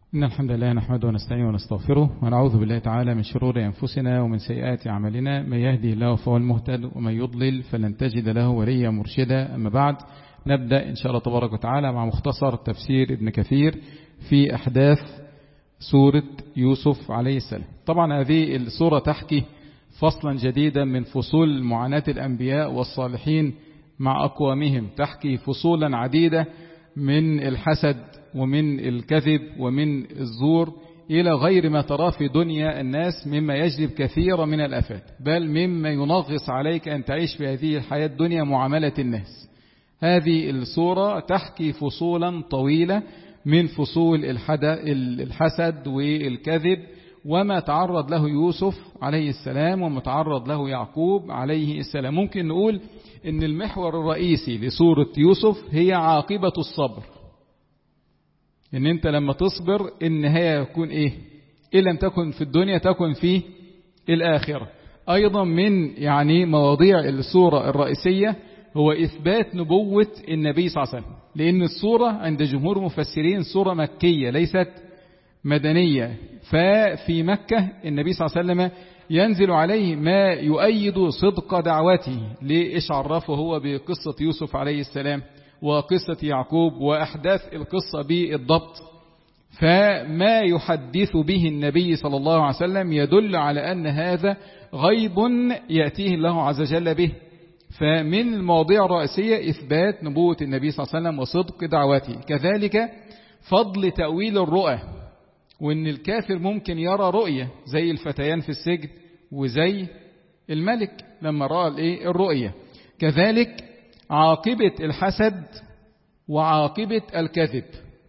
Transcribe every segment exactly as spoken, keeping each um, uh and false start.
إن الحمد لله نحمده ونستعينه ونستغفره ونعوذ بالله تعالى من شرور أنفسنا ومن سيئات أعمالنا. من يهدي الله فهو المهتد ومن يضلل فلن تجد له وليا مرشدا. أما بعد، نبدأ إن شاء الله تبارك وتعالى مع مختصر تفسير ابن كثير في أحداث سورة يوسف عليه السلام. طبعا هذه السورة تحكي فصلا جديدا من فصول معاناة الأنبياء والصالحين مع أقوامهم، تحكي فصولا عديدة من الحسد ومن الكذب ومن الزور إلى غير ما ترى في دنيا الناس مما يجلب كثيرا من الآفات، بل مما ينغص عليك أن تعيش في هذه الحياة الدنيا معاملة الناس. هذه السورة تحكي فصولا طويلة من فصول الحسد والكذب وما تعرض له يوسف عليه السلام وما تعرض له يعقوب عليه السلام. ممكن نقول إن المحور الرئيسي لسورة يوسف هي عاقبة الصبر، إن أنت لما تصبر النهاية يكون إيه؟ إن لم تكن في الدنيا تكن في الآخرة. أيضا من يعني مواضيع السورة الرئيسية هو إثبات نبوة النبي صلى الله عليه وسلم، لأن السورة عند جمهور المفسرين سورة مكية ليست مدنية، ففي مكة النبي صلى الله عليه وسلم ينزل عليه ما يؤيد صدق دعوته. ليش عرفه هو بقصة يوسف عليه السلام وقصة يعقوب وأحداث القصة بالضبط؟ فما يحدث به النبي صلى الله عليه وسلم يدل على أن هذا غيب يأتيه الله عز وجل به. فمن المواضيع الرئيسية إثبات نبوة النبي صلى الله عليه وسلم وصدق دعوته. كذلك فضل تأويل الرؤى، وإن الكافر ممكن يرى رؤية زي الفتيان في السجن وزي الملك لما رأى الرؤية. كذلك عاقبة الحسد وعاقبة الكذب،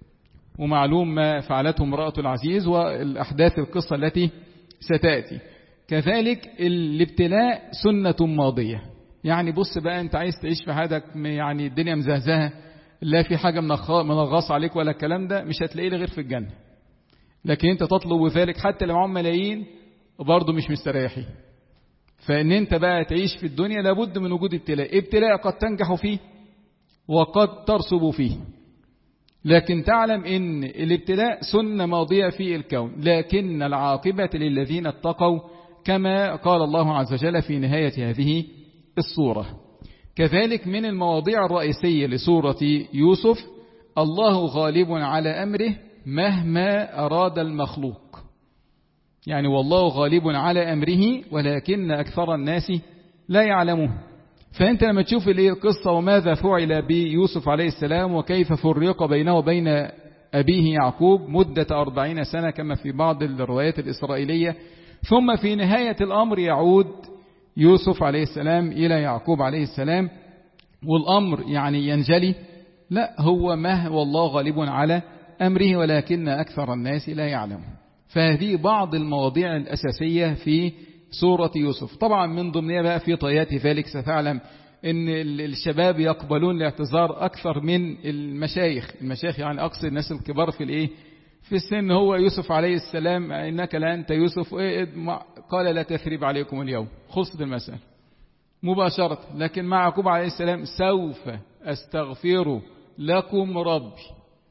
ومعلوم ما فعلته امرأة العزيز والأحداث القصة التي ستأتي. كذلك الابتلاء سنة ماضية، يعني بص بقى أنت عايز تعيش في حياتك يعني الدنيا مزهزهة، لا في حاجة منغص عليك ولا الكلام ده، مش هتلاقيه غير في الجنة. لكن أنت تطلب ذلك حتى لو معهم ملايين برضه مش مستريحين. فإن أنت بقى تعيش في الدنيا لابد من وجود ابتلاء، ابتلاء قد تنجح فيه وقد ترسب فيه، لكن تعلم إن الابتلاء سنة ماضية في الكون، لكن العاقبة للذين اتقوا كما قال الله عز وجل في نهاية هذه السورة. كذلك من المواضيع الرئيسية لسورة يوسف الله غالب على أمره مهما أراد المخلوق، يعني والله غالب على أمره ولكن أكثر الناس لا يعلمون. فأنت لما تشوف القصة وماذا فعل بيوسف عليه السلام وكيف فرق بينه وبين أبيه يعقوب مدة أربعين سنة كما في بعض الروايات الإسرائيلية، ثم في نهاية الأمر يعود يوسف عليه السلام إلى يعقوب عليه السلام والأمر يعني ينجلي، لا هو ما والله غالب على أمره ولكن أكثر الناس لا يعلمون. فهذه بعض المواضيع الأساسية في سورة يوسف. طبعا من ضمنها بقى في طيات ذلك ستعلم أن الشباب يقبلون الاعتذار أكثر من المشايخ. المشايخ يعني أقصد الناس الكبار في الإيه في السن. هو يوسف عليه السلام إنك لا أنت يوسف قال لا تثريب عليكم اليوم، خلصت المسألة مباشرة. لكن مع يعقوب عليه السلام سوف أستغفر لكم ربي،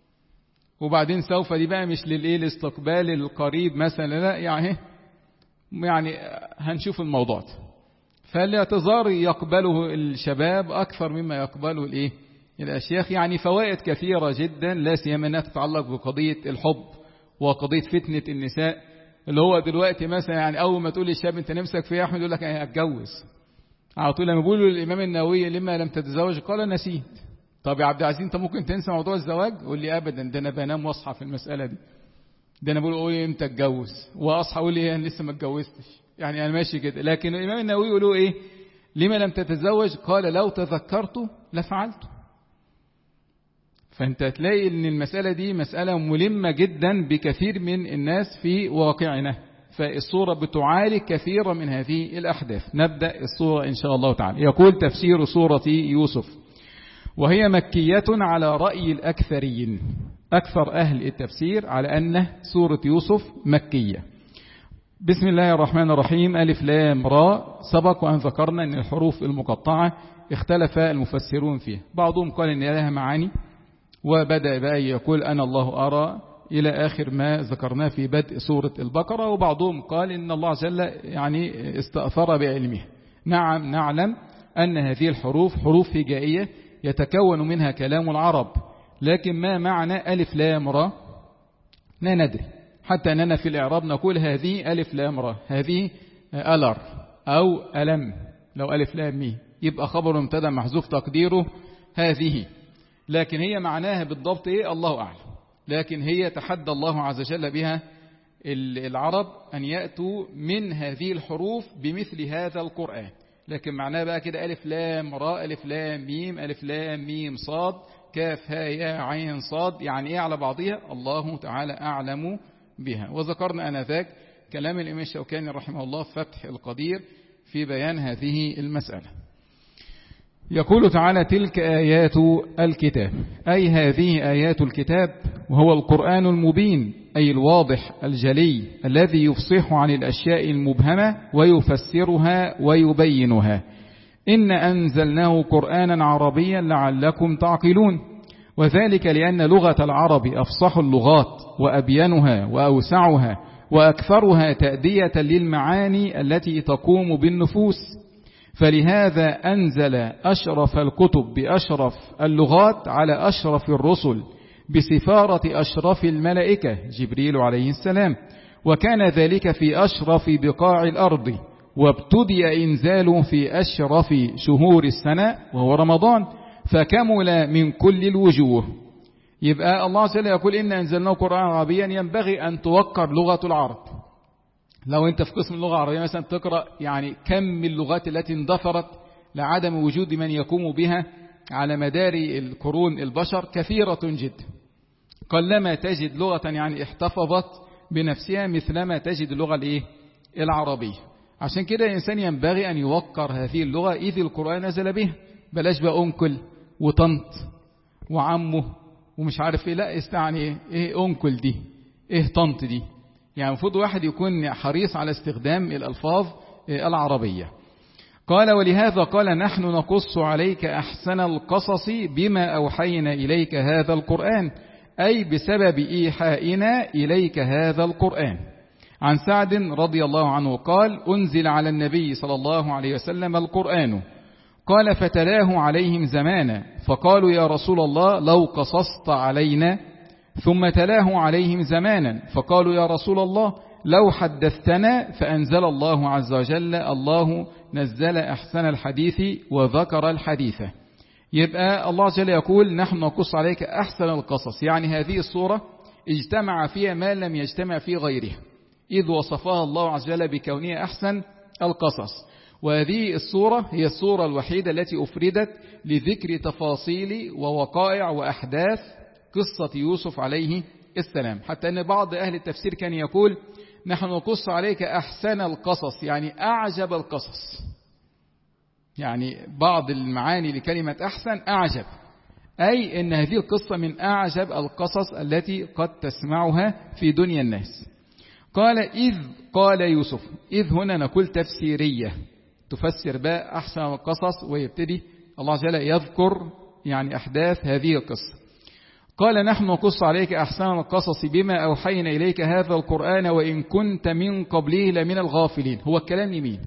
وبعدين سوف دي بقى مش للإيه الاستقبال القريب مثلا، لا يعني يعني هنشوف الموضوع ده. فالاعتذار يقبله الشباب أكثر مما يقبله الإيه الأشياخ. يعني فوائد كثيرة جدا، لا سيما أنها تتعلق بقضية الحب وقضية فتنة النساء، اللي هو دلوقتي مثلا يعني أول ما تقول للشاب أنت نفسك في أحمد يقول لك أنا هتجوز على طول. لما بيقولوا الإمام النووي لما لم تتزوج قال نسيت. طب يا عبد العزيز أنت ممكن تنسى موضوع الزواج؟ قول لي أبدا، ده أنا بنام واصحى في المسألة دي، ده أنا بقول قول لي إمتى اتجوز واصحى أقول لي أنا لسه ما اتجوزتش، يعني أنا ماشي كده. لكن الإمام النووي يقولوا إيه لما لم تتزوج؟ قال لو تذكرته لفعلته. فأنت تلاقي إن المسألة دي مسألة ملمة جدا بكثير من الناس في واقعنا. فالصورة بتعالج كثيرا من هذه الأحداث. نبدأ الصورة إن شاء الله تعالى. يقول تفسير سورة يوسف: وهي مكية على رأي الأكثرين، أكثر أهل التفسير على أن سورة يوسف مكية. بسم الله الرحمن الرحيم. ألف لام را. سبق وأن ذكرنا أن الحروف المقطعة اختلف المفسرون فيها، بعضهم قال أن لها معاني وبدأ بقى يقول أنا الله أرى إلى آخر ما ذكرناه في بدء سورة البقرة. وبعضهم قال إن الله جل يعني استأثر بعلمه. نعم نعلم أن هذه الحروف حروف هجائية يتكون منها كلام العرب، لكن ما معنى ألف لام را لا ندري، حتى أننا في الإعراب نقول هذه ألف لام را، هذه ألر أو ألم. لو ألف لام مي يبقى خبر مبتدا محذوف تقديره هذه، لكن هي معناها بالضبط إيه الله أعلم. لكن هي تحدى الله عز وجل بها العرب أن يأتوا من هذه الحروف بمثل هذا القرآن، لكن معناها بقى كده ألف لام راء ألف لام ميم ألف لام ميم صاد كاف ها يا عين صاد، يعني إيه على بعضها الله تعالى أعلم بها. وذكرنا أنذاك كلام الإمام الشوكاني رحمه الله فتح القدير في بيان هذه المسألة. يقول تعالى تلك آيات الكتاب، أي هذه آيات الكتاب وهو القرآن المبين، أي الواضح الجلي الذي يفصح عن الأشياء المبهمة ويفسرها ويبينها. إن أنزلناه قرآنا عربيا لعلكم تعقلون، وذلك لأن لغة العرب أفصح اللغات وأبينها وأوسعها وأكثرها تأدية للمعاني التي تقوم بالنفوس، فلهذا أنزل أشرف الكتب بأشرف اللغات على أشرف الرسل بسفارة أشرف الملائكة جبريل عليه السلام، وكان ذلك في أشرف بقاع الأرض، وابتدئ إنزاله في أشرف شهور السنة وهو رمضان، فكمل من كل الوجوه. يبقى الله عز وجل يقول إن أنزلناه قرآن عربيا، ينبغي أن توقر لغة العرب. لو أنت في قسم اللغة العربية مثلا تقرأ يعني كم من اللغات التي اندثرت لعدم وجود من يقوم بها على مدار القرون البشر كثيرة جدا، قلما تجد لغة يعني احتفظت بنفسها مثلما تجد اللغة الايه العربية. عشان كده الإنسان ينبغي أن يوقر هذه اللغة إذ القرآن نزل بها. بلاش بقى أنكل وطنط وعمه ومش عارف إيه، لا استعني إيه, إيه أنكل دي إيه طنط دي، يعني المفروض واحد يكون حريص على استخدام الألفاظ العربية. قال ولهذا قال نحن نقص عليك أحسن القصص بما أوحينا إليك هذا القرآن، أي بسبب إيحائنا إليك هذا القرآن. عن سعد رضي الله عنه قال أنزل على النبي صلى الله عليه وسلم القرآن، قال فتلاه عليهم زمانا، فقالوا يا رسول الله لو قصصت علينا، ثم تلاه عليهم زمانا، فقالوا يا رسول الله لو حدثتنا، فأنزل الله عز وجل الله نزل أحسن الحديث وذكر الحديث. يبقى الله عز وجل يقول نحن نقص عليك أحسن القصص، يعني هذه الصورة اجتمع فيها ما لم يجتمع في غيرها، إذ وصفها الله عز وجل بكونها أحسن القصص. وهذه الصورة هي الصورة الوحيدة التي أفردت لذكر تفاصيل ووقائع وأحداث قصة يوسف عليه السلام، حتى أن بعض أهل التفسير كان يقول نحن نقص عليك أحسن القصص، يعني أعجب القصص. يعني بعض المعاني لكلمة أحسن أعجب، أي أن هذه القصة من أعجب القصص التي قد تسمعها في دنيا الناس. قال إذ قال يوسف، إذ هنا نقول تفسيرية تفسر بقى أحسن القصص، ويبتدي الله عز وجل يذكر يعني أحداث هذه القصة. قال نحن نقص عليك أحسن القصص بما أوحينا إليك هذا القرآن وإن كنت من قبله لمن الغافلين. هو الكلام لمين؟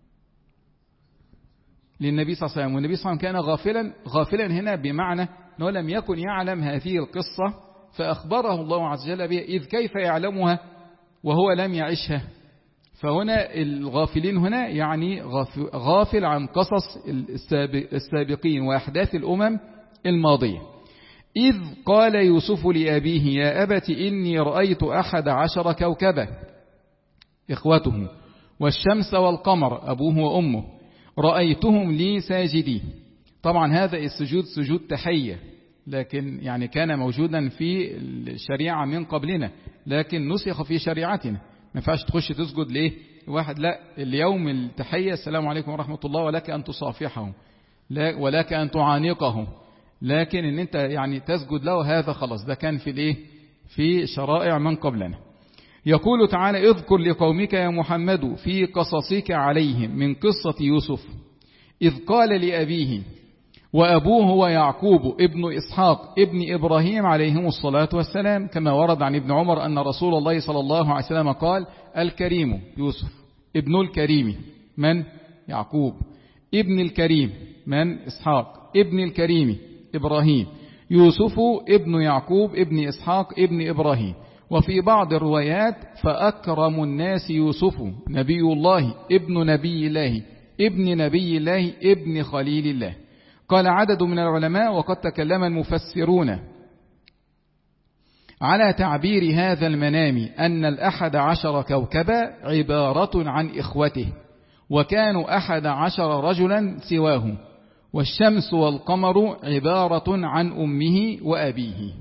للنبي صلى الله عليه وسلم، والنبي صلى الله عليه وسلم كان غافلا. غافلا هنا بمعنى أنه لم يكن يعلم هذه القصة فأخبره الله عز وجل بها، إذ كيف يعلمها وهو لم يعيشها؟ فهنا الغافلين هنا يعني غافل عن قصص السابقين وأحداث الأمم الماضية. إذ قال يوسف لأبيه يا أبت إني رأيت أحد عشر كوكبا، إخوته والشمس والقمر أبوه وأمه، رأيتهم لي ساجدين. طبعا هذا السجود سجود تحية، لكن يعني كان موجودا في الشريعة من قبلنا، لكن نسخ في شريعتنا. ما ينفعش تخش تسجد ليه واحد، لا اليوم التحية السلام عليكم ورحمة الله، ولك أن تصافحه لا ولك أن تعانقه، لكن ان انت يعني تسجد له هذا خلاص ده كان في الايه في شرائع من قبلنا. يقول تعالى اذكر لقومك يا محمد في قصصك عليهم من قصة يوسف إذ قال لأبيه وأبوه هو يعقوب ابن إسحاق ابن إبراهيم عليهم الصلاة والسلام، كما ورد عن ابن عمر أن رسول الله صلى الله عليه وسلم قال: الكريم يوسف، ابن الكريم من؟ يعقوب، ابن الكريم من؟ إسحاق، ابن الكريم إبراهيم، يوسف ابن يعقوب ابن إسحاق ابن إبراهيم. وفي بعض الروايات: فأكرم الناس يوسف نبي الله ابن نبي الله ابن نبي الله ابن خليل الله. قال عدد من العلماء: وقد تكلم المفسرون على تعبير هذا المنام أن الأحد عشر كوكبا عبارة عن إخوته، وكانوا أحد عشر رجلا سواه، والشمس والقمر عبارة عن أمه وأبيه.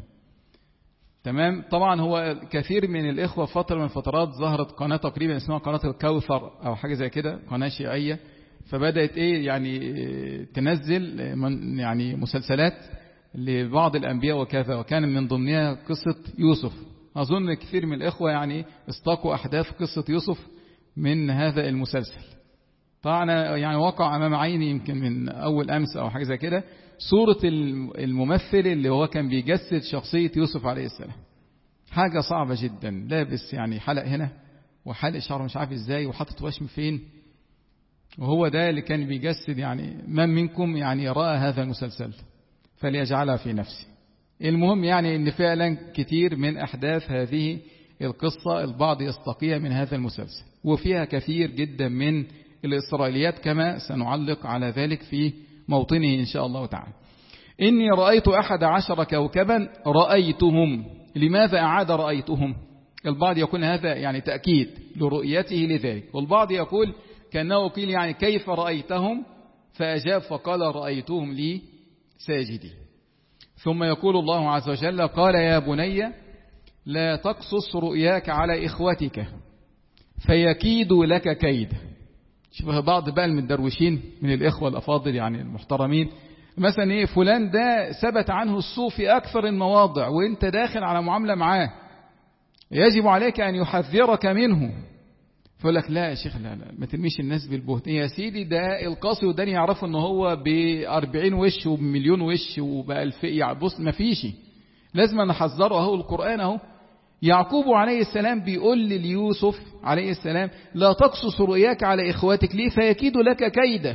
تمام. طبعا هو كثير من الإخوة فترة من فترات ظهرت قناة تقريبا اسمها قناة الكوثر أو حاجة زي كده، قناة شيعية، فبدأت إيه يعني تنزل من يعني مسلسلات لبعض الأنبياء وكذا، وكان من ضمنها قصة يوسف. أظن كثير من الإخوة يعني استاقوا أحداث قصة يوسف من هذا المسلسل. طبعا يعني وقع أمام عيني يمكن من أول أمس أو حاجة زي كده صورة الممثل اللي هو كان بيجسد شخصية يوسف عليه السلام. حاجة صعبة جدا، لابس يعني حلق هنا وحلق شعره مش عارف ازاي وحاطط وشم فين، وهو ده اللي كان بيجسد. يعني من منكم يعني رأى هذا المسلسل فليجعلها في نفسه. المهم يعني ان فعلا كتير من أحداث هذه القصة البعض يستقيها من هذا المسلسل، وفيها كثير جدا من الإسرائيليات كما سنعلق على ذلك في موطنه إن شاء الله تعالى. إني رأيت أحد عشر كوكبا رأيتهم. لماذا أعاد رأيتهم؟ البعض يقول هذا يعني تأكيد لرؤيته لذلك، والبعض يقول كأنه قيل يعني كيف رأيتهم، فأجاب فقال: رأيتهم لي ساجدين. ثم يقول الله عز وجل: قال يا بني لا تقصص رؤياك على إخوتك فيكيدوا لك كيدا. شبه بعض بقى المدروشين من الإخوة الأفاضل يعني المحترمين، مثلا إيه فلان ده ثبت عنه السوء في أكثر المواضع وإنت داخل على معاملة معاه، يجب عليك أن يحذرك منه. فيقول لك لا يا شيخ لا لا ما ترميش الناس بالبهتان يا سيدي، ده القاصي وداني يعرفوا ان هو بأربعين وش وبمليون وش وبألف. يعني بص ما فيش، لازم نحذره. اهو القرآن اهو يعقوب عليه السلام بيقول ليوسف عليه السلام: لا تقصص رؤياك على إخواتك ليه فيكيد لك كيدا.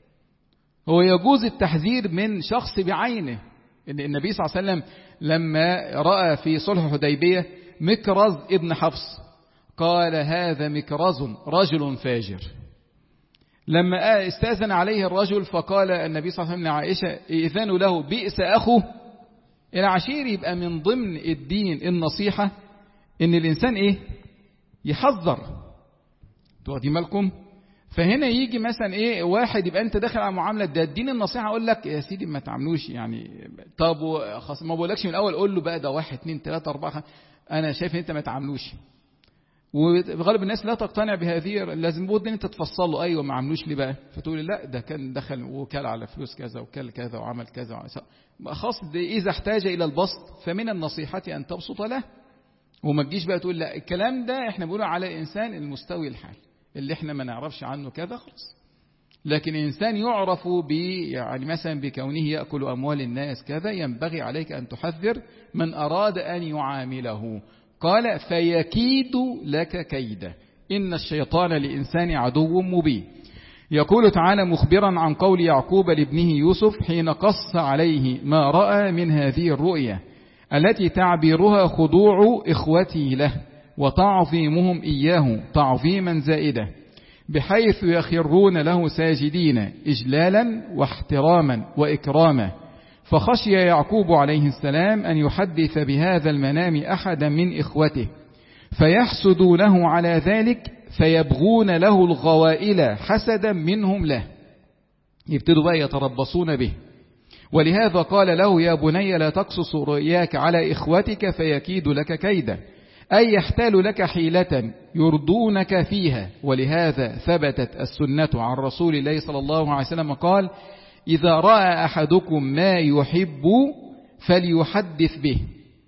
هو يجوز التحذير من شخص بعينه. النبي صلى الله عليه وسلم لما رأى في صلح حديبية مكرز ابن حفص قال: هذا مكرز رجل فاجر. لما استأذن عليه الرجل فقال النبي صلى الله عليه وسلم لعائشة: إذن له بئس أخوه. العشير يبقى من ضمن الدين النصيحة ان الانسان ايه يحذر. تواخدين بالكم؟ فهنا يجي مثلا ايه واحد يبقى انت داخل على معامله ده الدين النصيحه اقول لك يا سيدي ما تعملوش يعني. طب خلاص ما بقولكش من الاول قول له بقى ده واحد اتنين تلاته اربعه خمسه انا شايف ان انت ما تعملوش. وغالب الناس لا تقتنع بهذه، لازم بود ان انت تفصل له ايوه ما عملوش ليه بقى، فتقول لا ده كان دخل وكل على فلوس كذا وكل كذا وعمل كذا. خاص اذا احتاج الى البسط فمن النصيحه ان تبسط له، وما تجيش بقى تقول لا الكلام ده احنا بنقول على الانسان المستوي الحال اللي احنا ما نعرفش عنه كذا خلاص. لكن إنسان يعرف ب يعني مثلا بكونه يأكل أموال الناس كذا، ينبغي عليك أن تحذر من أراد أن يعامله. قال فيكيد لك كيدا إن الشيطان لإنسان عدو مبين. يقول تعالى مخبرا عن قول يعقوب لابنه يوسف حين قص عليه ما رأى من هذه الرؤيا التي تعبيرها خضوع إخوته له وتعظيمهم إياه تعظيما زائدا، بحيث يخرون له ساجدين إجلالا واحتراما وإكراما. فخشي يعقوب عليه السلام أن يحدث بهذا المنام أحدا من إخوته فيحسدونه على ذلك فيبغون له الغوائل حسدا منهم له، يبتدوا بقى يتربصون به. ولهذا قال له يا بني لا تقصص رؤياك على إخوتك فيكيد لك كيدا، أي يحتال لك حيلة يرضونك فيها. ولهذا ثبتت السنة عن رسول الله صلى الله عليه وسلم قال إذا رأى أحدكم ما يحب فليحدث به.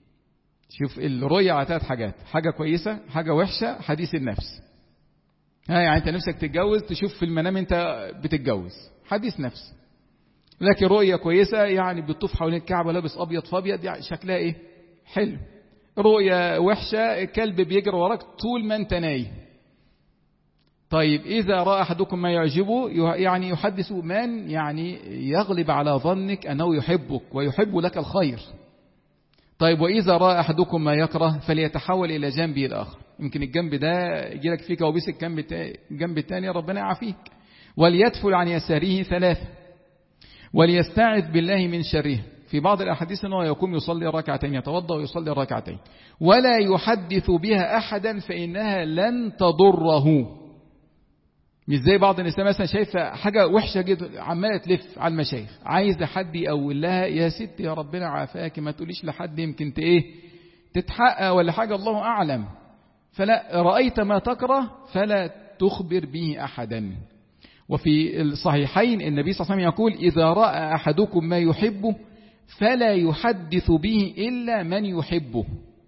شوف الرؤية على ثلاث حاجات، حاجة كويسة، حاجة وحشة، حديث النفس. ها يعني أنت نفسك تتجوز تشوف في المنام أنت بتتجوز، حديث نفس. لكن رؤية كويسة يعني بتطوف حوالين الكعبة لابس أبيض فابيض، يعني شكلها إيه؟ حلو. رؤية وحشة كلب بيجري وراك طول ما أنت نايم. طيب إذا رأى أحدكم ما يعجبه يعني يحدث من يعني يغلب على ظنك أنه يحبك ويحب لك الخير. طيب وإذا رأى أحدكم ما يكره فليتحول إلى جنبه الآخر، يمكن الجنب ده يجيلك فيه كوابيس الجنب الثاني ربنا يعافيك. وليدفل عن يساره ثلاثة وليستعذ بالله من شره. في بعض الأحاديث أنه يقوم يصلي ركعتين، يتوضأ ويصلي ركعتين، ولا يحدث بها أحدا فإنها لن تضره. مش زي بعض النساء مثلا شايفة حاجة وحشة جدا عمالة تلف على المشايخ، عايزة حد يقول لها يا ست يا ربنا عافاك ما تقوليش لحد يمكن ايه تتحقق ولا حاجة الله أعلم. فلا، رأيت ما تكره فلا تخبر به أحدا. وفي الصحيحين النبي صلى الله عليه وسلم يقول إذا رأى أحدكم ما يحبه فلا يحدث به إلا من يحبه.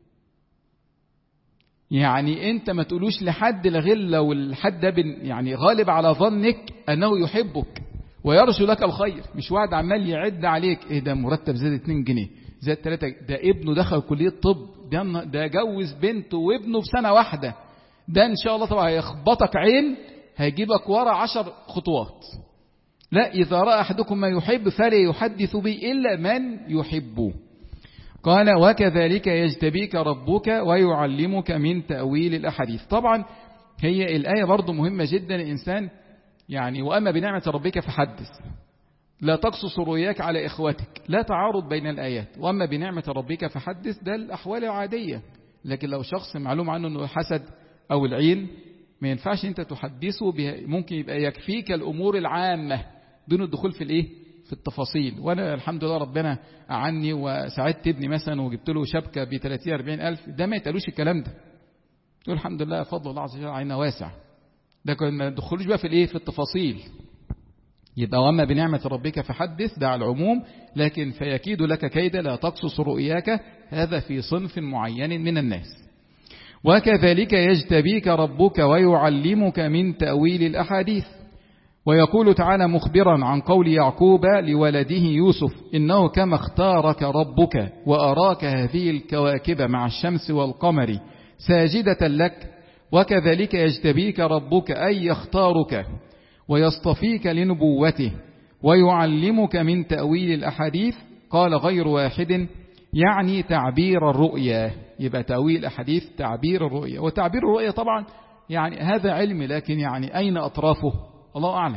يعني انت ما تقولوش لحد غير لو الحد ده يعني غالب على ظنك انه يحبك ويرجو لك الخير. مش واحد عمال يعد عليك ايه ده مرتب زاد اتنين جنيه زاد تلاتة، ده ابنه دخل كلية طب، ده ده جوز بنته وابنه في سنة واحدة، ده ان شاء الله طبعا هيخبطك عين هيجيبك ورا عشر خطوات. لا، إذا رأى أحدكم ما يحب فلا يحدث به إلا من يحبه. قال وكذلك يجتبيك ربك ويعلمك من تأويل الأحاديث. طبعا هي الآية برضو مهمة جدا. الإنسان يعني وأما بنعمة ربك فحدث، لا تقصص رؤياك على إخوتك، لا تعارض بين الآيات. وأما بنعمة ربك فحدث ده الأحوال العادية، لكن لو شخص معلوم عنه أنه حسد أو العين ما ينفعش أنت تحدثه بها، ممكن يبقى يكفيك الأمور العامة دون الدخول في الإيه في التفاصيل. وانا الحمد لله ربنا أعني وساعدت ابني مثلا وجبت له شبكة ب ثلاثين أربعين ألف، ده ما يتقالوش الكلام ده، تقول الحمد لله فضل الله عز وجل علينا واسع. ده ما تدخلوش بقى في الايه في التفاصيل. يبقى واما بنعمة ربك فحدث ده على العموم، لكن فيكيد لك كيدا لا تقصص رؤياك هذا في صنف معين من الناس. وكذلك يجتبيك ربك ويعلمك من تأويل الأحاديث. ويقول تعالى مخبرا عن قول يعقوب لولده يوسف إنه كما اختارك ربك وأراك هذه الكواكب مع الشمس والقمر ساجدة لك وكذلك يجتبيك ربك أي يختارك ويصطفيك لنبوته ويعلمك من تأويل الأحاديث. قال غير واحد يعني تعبير الرؤيا. يبقى تأويل الأحاديث تعبير الرؤيا، وتعبير الرؤيا طبعا يعني هذا علم، لكن يعني أين أطرافه الله أعلم.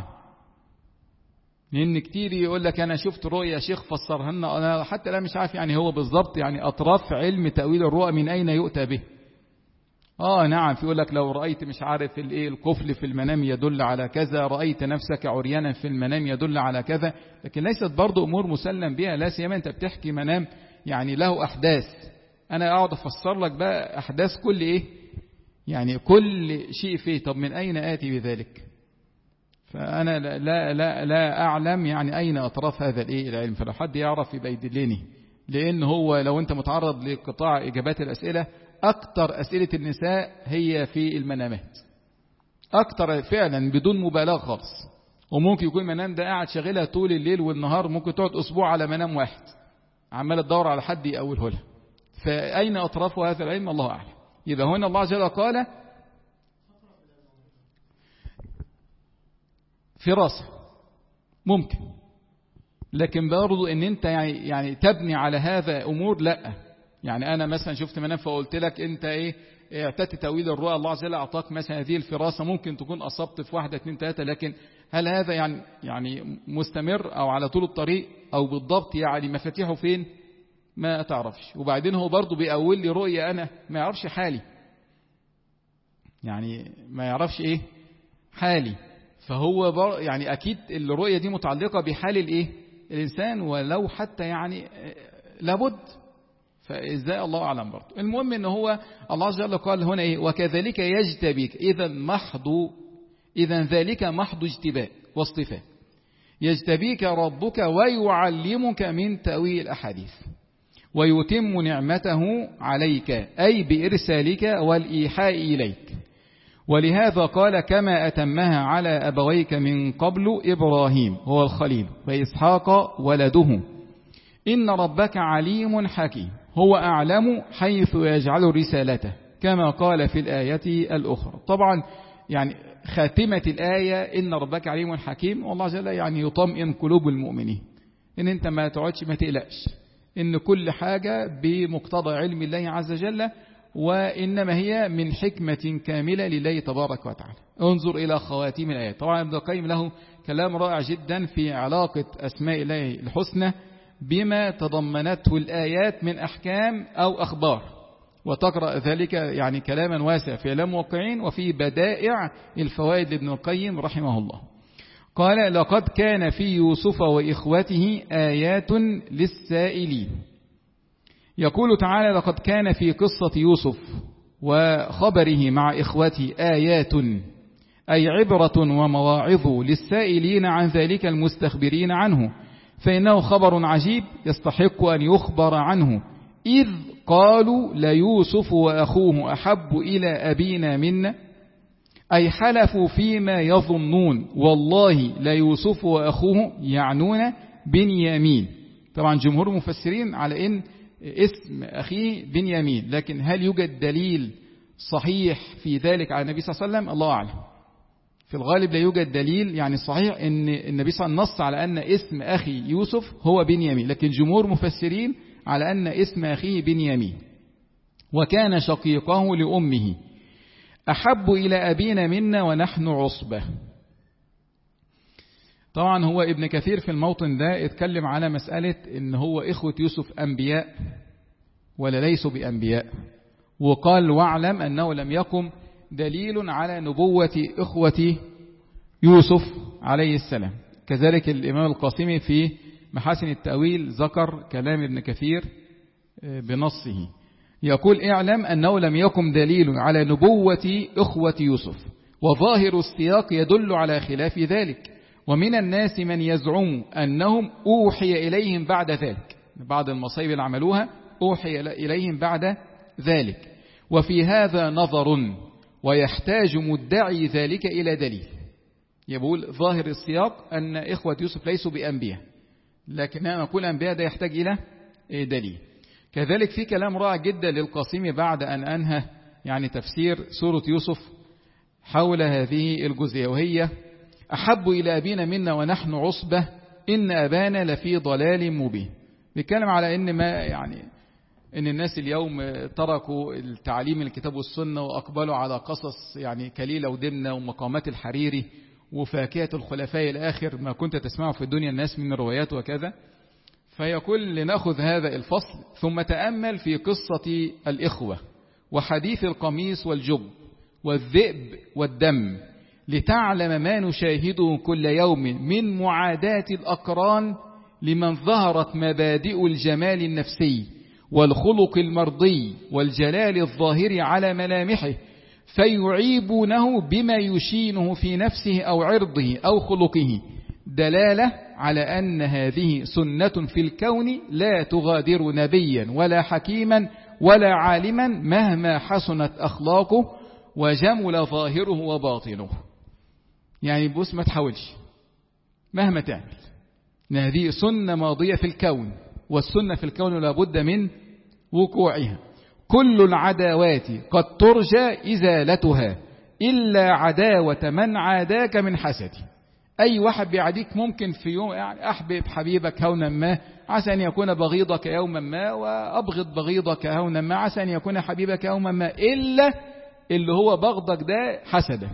لأن كتير يقول لك أنا شفت رؤيا يا شيخ فسرها لنا، أنا حتى لا مش عارف يعني هو بالضبط يعني أطراف علم تأويل الرؤى من أين يؤتى به. آه نعم، في يقول لك لو رأيت مش عارف الإيه القفل في المنام يدل على كذا، رأيت نفسك عريانا في المنام يدل على كذا، لكن ليست برضو أمور مسلم بها، لا سيما أنت بتحكي منام يعني له أحداث. أنا أقعد أفسر لك بقى أحداث كل إيه يعني كل شيء فيه، طب من أين آتي بذلك؟ فأنا لا لا لا, لا أعلم يعني أين أطراف هذا الإيه العلم، فلو حد يعرف يبقى يدلني. لأن هو لو أنت متعرض لقطاع إجابات الأسئلة، أكتر أسئلة النساء هي في المنامات، أكتر فعلا بدون مبالغة خالص. وممكن يكون منام ده قاعد شغلها طول الليل والنهار، ممكن تقعد أسبوع على منام واحد عمال تدور على حد يقوله لها. فأين أطراف هذا العلم الله أعلم. يبقى هنا الله جل قال فراسة ممكن، لكن برضو ان انت يعني, يعني تبني على هذا امور لا. يعني انا مثلا شفت منام فقلت لك انت ايه اعتدت تأويل الرؤى، الله عز وجل اعطاك مثلا هذه الفراسة، ممكن تكون اصبت في واحدة اتنين تلاتة، لكن هل هذا يعني يعني مستمر او على طول الطريق او بالضبط يعني مفاتيحه فين ما تعرفش. وبعدين هو برضو بيقول لي رؤية انا ما يعرفش حالي، يعني ما يعرفش ايه حالي، فهو يعني أكيد الرؤية دي متعلقة بحال الإيه الإنسان، ولو حتى يعني لابد، فإزاي الله أعلم برضه. المهم إن هو الله عز وجل قال هنا إيه وكذلك يجتبيك، إذا محض إذا ذلك محض اجتباء واصطفاء. يجتبيك ربك ويعلمك من تأويل الأحاديث ويتم نعمته عليك أي بإرسالك والإيحاء إليك ولهذا قال كما أتمها على أبويك من قبل إبراهيم هو الخليل وإسحاق ولده إن ربك عليم حكيم هو أعلم حيث يجعل رسالته كما قال في الآية الأخرى. طبعا يعني خاتمة الآية إن ربك عليم حكيم والله جل يعني يطمئن قلوب المؤمنين إن أنت ما تقعدش ما تقلقش إن كل حاجة بمقتضى علم الله عز وجل وإنما هي من حكمة كاملة لله تبارك وتعالى. انظر إلى خواتيم الآيات. طبعا ابن القيم له كلام رائع جدا في علاقة أسماء الله الحسنى بما تضمنته الآيات من أحكام أو أخبار وتقرأ ذلك يعني كلاما واسع في علم موقعين وفي بدائع الفوائد لابن القيم رحمه الله. قال لقد كان في يوسف وإخوته آيات للسائلين. يقول تعالى لقد كان في قصة يوسف وخبره مع إخوته آيات أي عبرة ومواعظ للسائلين عن ذلك المستخبرين عنه فإنه خبر عجيب يستحق أن يخبر عنه إذ قالوا ليوسف وأخوه أحب إلى أبينا منا أي حلفوا فيما يظنون والله ليوسف وأخوه يعنون بنيامين. طبعا جمهور المفسرين على إن اسم أخيه بنيامين لكن هل يوجد دليل صحيح في ذلك على النبي صلى الله عليه وسلم الله أعلم. في الغالب لا يوجد دليل يعني صحيح أن النبي صلى الله عليه وسلم نص على أن اسم أخي يوسف هو بنيامين لكن جمهور مفسرين على أن اسم أخيه بنيامين. وكان شقيقه لأمه أحب إلى أبينا منا ونحن عصبة. طبعا هو ابن كثير في الموطن ده اتكلم على مسألة ان هو إخوة يوسف أنبياء ولا ليسوا بأنبياء وقال واعلم أنه لم يقم دليل على نبوة إخوة يوسف عليه السلام. كذلك الإمام القاسمي في محاسن التأويل ذكر كلام ابن كثير بنصه يقول اعلم أنه لم يقم دليل على نبوة إخوة يوسف وظاهر السياق يدل على خلاف ذلك ومن الناس من يزعم أنهم أوحي إليهم بعد ذلك بعد المصايب اللي عملوها أوحي إليهم بعد ذلك وفي هذا نظر ويحتاج مدعي ذلك إلى دليل. يقول ظاهر السياق أن إخوة يوسف ليسوا بأنبياء لكننا نقول أنبياء ده يحتاج إلى دليل. كذلك في كلام رائع جدا للقاسمي بعد أن أنهى يعني تفسير سورة يوسف حول هذه الجزئية وهي أحب إلى أبينا منا ونحن عصبة إن أبانا لفي ضلال مبين. بيتكلم على إن ما يعني إن الناس اليوم تركوا التعليم الكتاب والسنة وأقبلوا على قصص يعني كليلة ودمنة ومقامات الحريري وفاكهة الخلفاء الآخر ما كنت تسمعه في الدنيا الناس من الروايات وكذا. فيقول لنأخذ هذا الفصل ثم تأمل في قصة الإخوة وحديث القميص والجب والذئب والدم لتعلم ما نشاهده كل يوم من معاداة الأقران لمن ظهرت مبادئ الجمال النفسي والخلق المرضي والجلال الظاهر على ملامحه فيعيبونه بما يشينه في نفسه أو عرضه أو خلقه دلالة على أن هذه سنة في الكون لا تغادر نبيا ولا حكيما ولا عالما مهما حسنت أخلاقه وجمل ظاهره وباطنه. يعني بص ما تحاولش مهما تعمل هذه سنة ماضية في الكون والسنة في الكون لابد من وقوعها. كل العداوات قد ترجى إزالتها إلا عداوة من عاداك من حسد. أي واحد بيعاديك ممكن في يوم يعني أحبب حبيبك هونا ما عسى أن يكون بغيضك يوما ما وأبغض بغيضك هونا ما عسى أن يكون حبيبك يوما ما إلا اللي هو بغضك ده حسده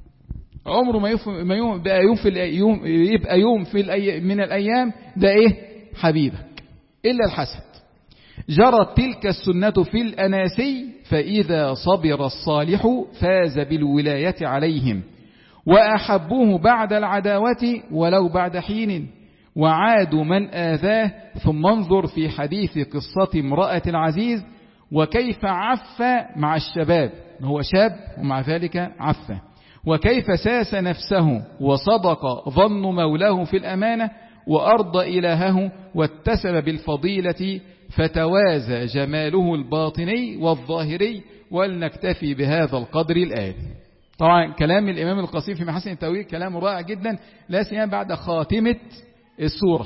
عمره ما ما يوم بقى يوم في اليوم يبقى يوم في الأي من الأيام ده إيه حبيبك إلا الحسد. جرت تلك السنة في الأناسي فإذا صبر الصالح فاز بالولاية عليهم وأحبوه بعد العداوة ولو بعد حين وعادوا من آذاه. ثم انظر في حديث قصة امرأة العزيز وكيف عف مع الشباب هو شاب ومع ذلك عف وكيف ساس نفسه وصدق ظن مولاه في الأمانة وأرضى إلهه واتسم بالفضيلة فتوازى جماله الباطني والظاهري. ولنكتفي بهذا القدر الآن. طبعا كلام الإمام القاسمي في محاسن التأويل كلام رائع جدا، لا سيما بعد خاتمة السورة.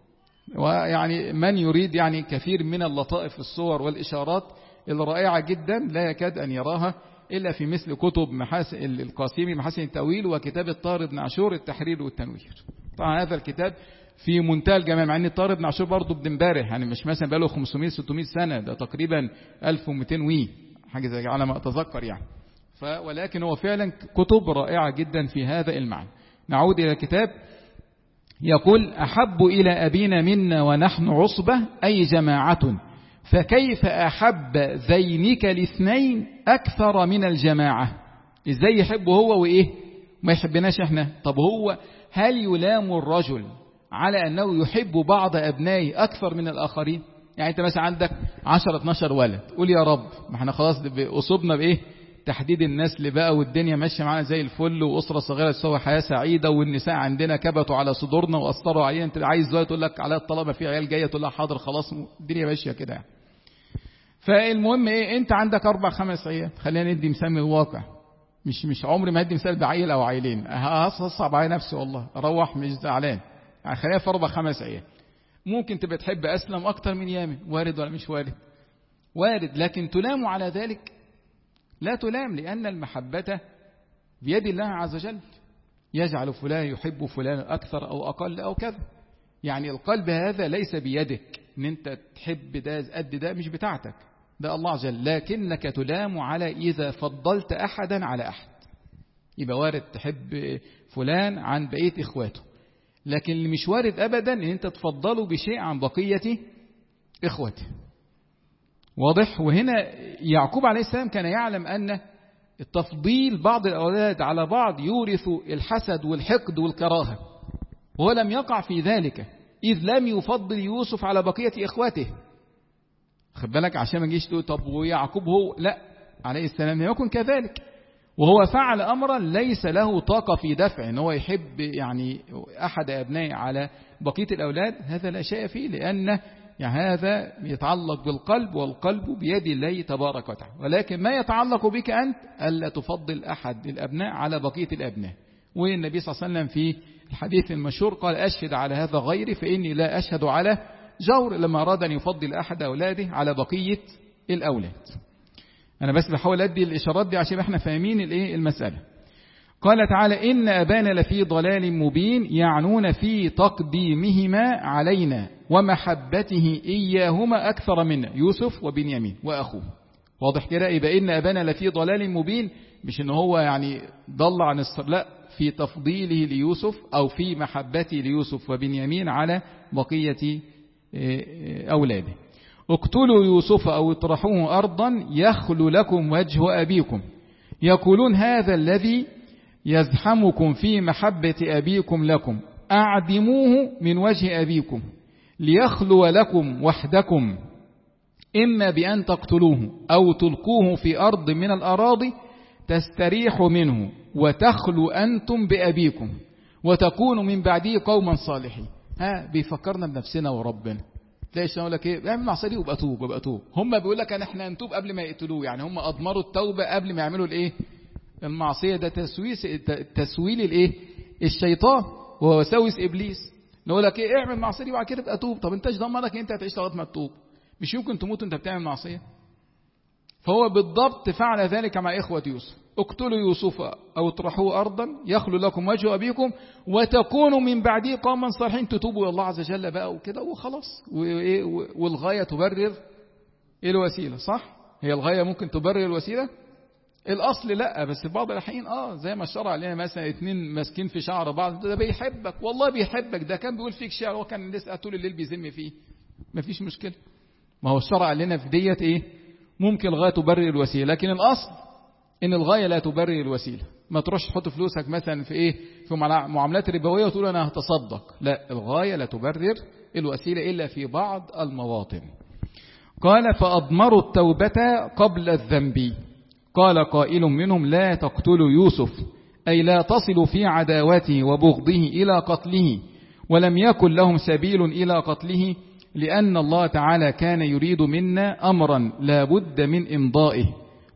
ويعني من يريد يعني كثير من اللطائف في الصور والإشارات الرائعة جدا لا يكاد أن يراها إلا في مثل كتب محاسن القاسمي محاسن التأويل وكتاب الطاهر بن عاشور التحرير والتنوير. طبعا هذا الكتاب في منتهى الجمال، مع ان الطاهر بن عاشور برضه ابن امبارح، يعني مش مثلا بقاله خمسمائة ستمائة سنة، ده تقريبا ألف ومئتين وي حاجة زي على ما أتذكر يعني. ف ولكن هو فعلا كتب رائعة جدا في هذا المعنى. نعود إلى الكتاب. يقول: أحب إلى أبينا منا ونحن عصبة أي جماعة، فكيف أحب ذينك الاثنين أكثر من الجماعة؟ إزاي يحبه هو وإيه ما يحبناش إحنا؟ طب هو هل يلام الرجل على أنه يحب بعض أبنائه أكثر من الآخرين؟ يعني أنت مثلا عندك عشرة اثناشر ولد، قول يا رب ما احنا خلاص أصبنا بإيه؟ تحديد النسل بقى، والدنيا ماشيه معانا زي الفل، وأسرة صغيرة تسوي حياة سعيدة، والنساء عندنا كبتوا على صدورنا وأثروا علينا. أنت عايز دلوقتي تقول لك على الطلبة في عيال جاية، تقول لها حاضر خلاص، الدنيا ماشية كده يعني. فالمهم إيه؟ أنت عندك أربع خمس عيال، خلينا ندي مثال من الواقع، مش مش عمري ما هدي مثال بعيل أو عيلين، هصعب على نفسي والله، أروح مش زعلان يعني. خلينا في أربع خمس عيال. ممكن تبقى تحب أسلم أكتر من يامن، وارد ولا مش وارد؟ وارد. لكن تلام على ذلك؟ لا تلام، لأن المحبة بيد الله عز وجل، يجعل فلان يحب فلان أكثر أو أقل أو كذا. يعني القلب هذا ليس بيدك، إن أنت تحب ده قد ده مش بتاعتك، ده الله عز وجل. لكنك تلام على إذا فضلت أحدا على أحد. يبقى وارد تحب فلان عن بقية إخواته، لكن اللي مش وارد أبدا إن أنت تفضله بشيء عن بقية إخوته. واضح؟ وهنا يعقوب عليه السلام كان يعلم أن التفضيل بعض الأولاد على بعض يورث الحسد والحقد والكراهة، وهو لم يقع في ذلك إذ لم يفضل يوسف على بقية إخواته. خد بالك عشان ما نجيش تقول طب ويعقوب هو لا، عليه السلام لم يكن كذلك، وهو فعل أمرا ليس له طاقة في دفع إن هو يحب يعني أحد أبنائه على بقية الأولاد. هذا لا شيء فيه، لأن يعني هذا يتعلق بالقلب، والقلب بيد الله تبارك وتعالى. ولكن ما يتعلق بك أنت ألا تفضل أحد الأبناء على بقية الأبناء. والنبي صلى الله عليه وسلم في الحديث المشهور قال: أشهد على هذا غيري فإني لا أشهد على جور، لما أراد أن يفضل أحد أولاده على بقية الأولاد. أنا بس بحاول أدي الإشارات دي عشان احنا فاهمين الإيه المسألة. قال تعالى: إن أبانا لفي ضلال مبين، يعنون في تقديمهما علينا ومحبته إياهما أكثر منا، يوسف وبنيامين وأخوه. واضح كده؟ يبقى إن أبانا لفي ضلال مبين، مش إن هو يعني ضل عن الصر، لا، في تفضيله ليوسف أو في محبته ليوسف وبنيامين على بقية أولاده. اقتلوا يوسف أو اطرحوه أرضا يخل لكم وجه أبيكم، يقولون هذا الذي يزحمكم في محبة أبيكم لكم، أعدموه من وجه أبيكم ليخلو لكم وحدكم، إما بأن تقتلوه أو تلقوه في أرض من الأراضي تستريحوا منه وتخلو أنتم بأبيكم وتكونوا من بعده قوما صالحين. ها بيفكرنا بنفسنا وربنا. تلاقيش نقول لك ايه؟ اعمل معصيه وابقى توب وابقى توب. هم بيقول لك ان احنا نتوب قبل ما يقتلوه، يعني هم اضمروا التوبه قبل ما يعملوا الايه؟ المعصيه. ده تسويس تسويل الايه؟ الشيطان ووساوس ابليس. نقول لك ايه؟ اعمل معصيه وبعد كده ابقى توب. طب انت ايش ضمنك انت هتعيش لغايه ما تتوب؟ مش يمكن تموت وانت بتعمل معصيه. فهو بالضبط فعل ذلك مع اخوه يوسف. اقتلوا يوسف او اطرحوه ارضا يخلو لكم وجه ابيكم وتكونوا من بعده قوما صالحين، تتوبوا الى الله عز وجل بقى وكده وخلاص. والغايه تبرر الوسيله، صح؟ هي الغايه ممكن تبرر الوسيله؟ الاصل لا، بس بعض الاحيان اه زي ما الشرع علينا مثلا اتنين ماسكين في شعر بعض، ده بيحبك والله بيحبك، ده كان بيقول فيك شعر وكان لسه طول الليل بيذم فيه، مفيش مشكله. ما هو الشرع علينا في ديت ايه؟ ممكن الغايه تبرر الوسيله، لكن الاصل ان الغايه لا تبرر الوسيله. ما تروحش تحط فلوسك مثلا في ايه؟ في معاملات ربويه وتقول انا هتصدق، لا، الغايه لا تبرر الوسيله الا في بعض المواطن. قال: فاضمروا التوبه قبل الذنب. قال قائل منهم: لا تقتلوا يوسف، أي لا تصلوا في عداوته وبغضه إلى قتله، ولم يكن لهم سبيل إلى قتله، لأن الله تعالى كان يريد منا أمرا لا بد من إمضائه،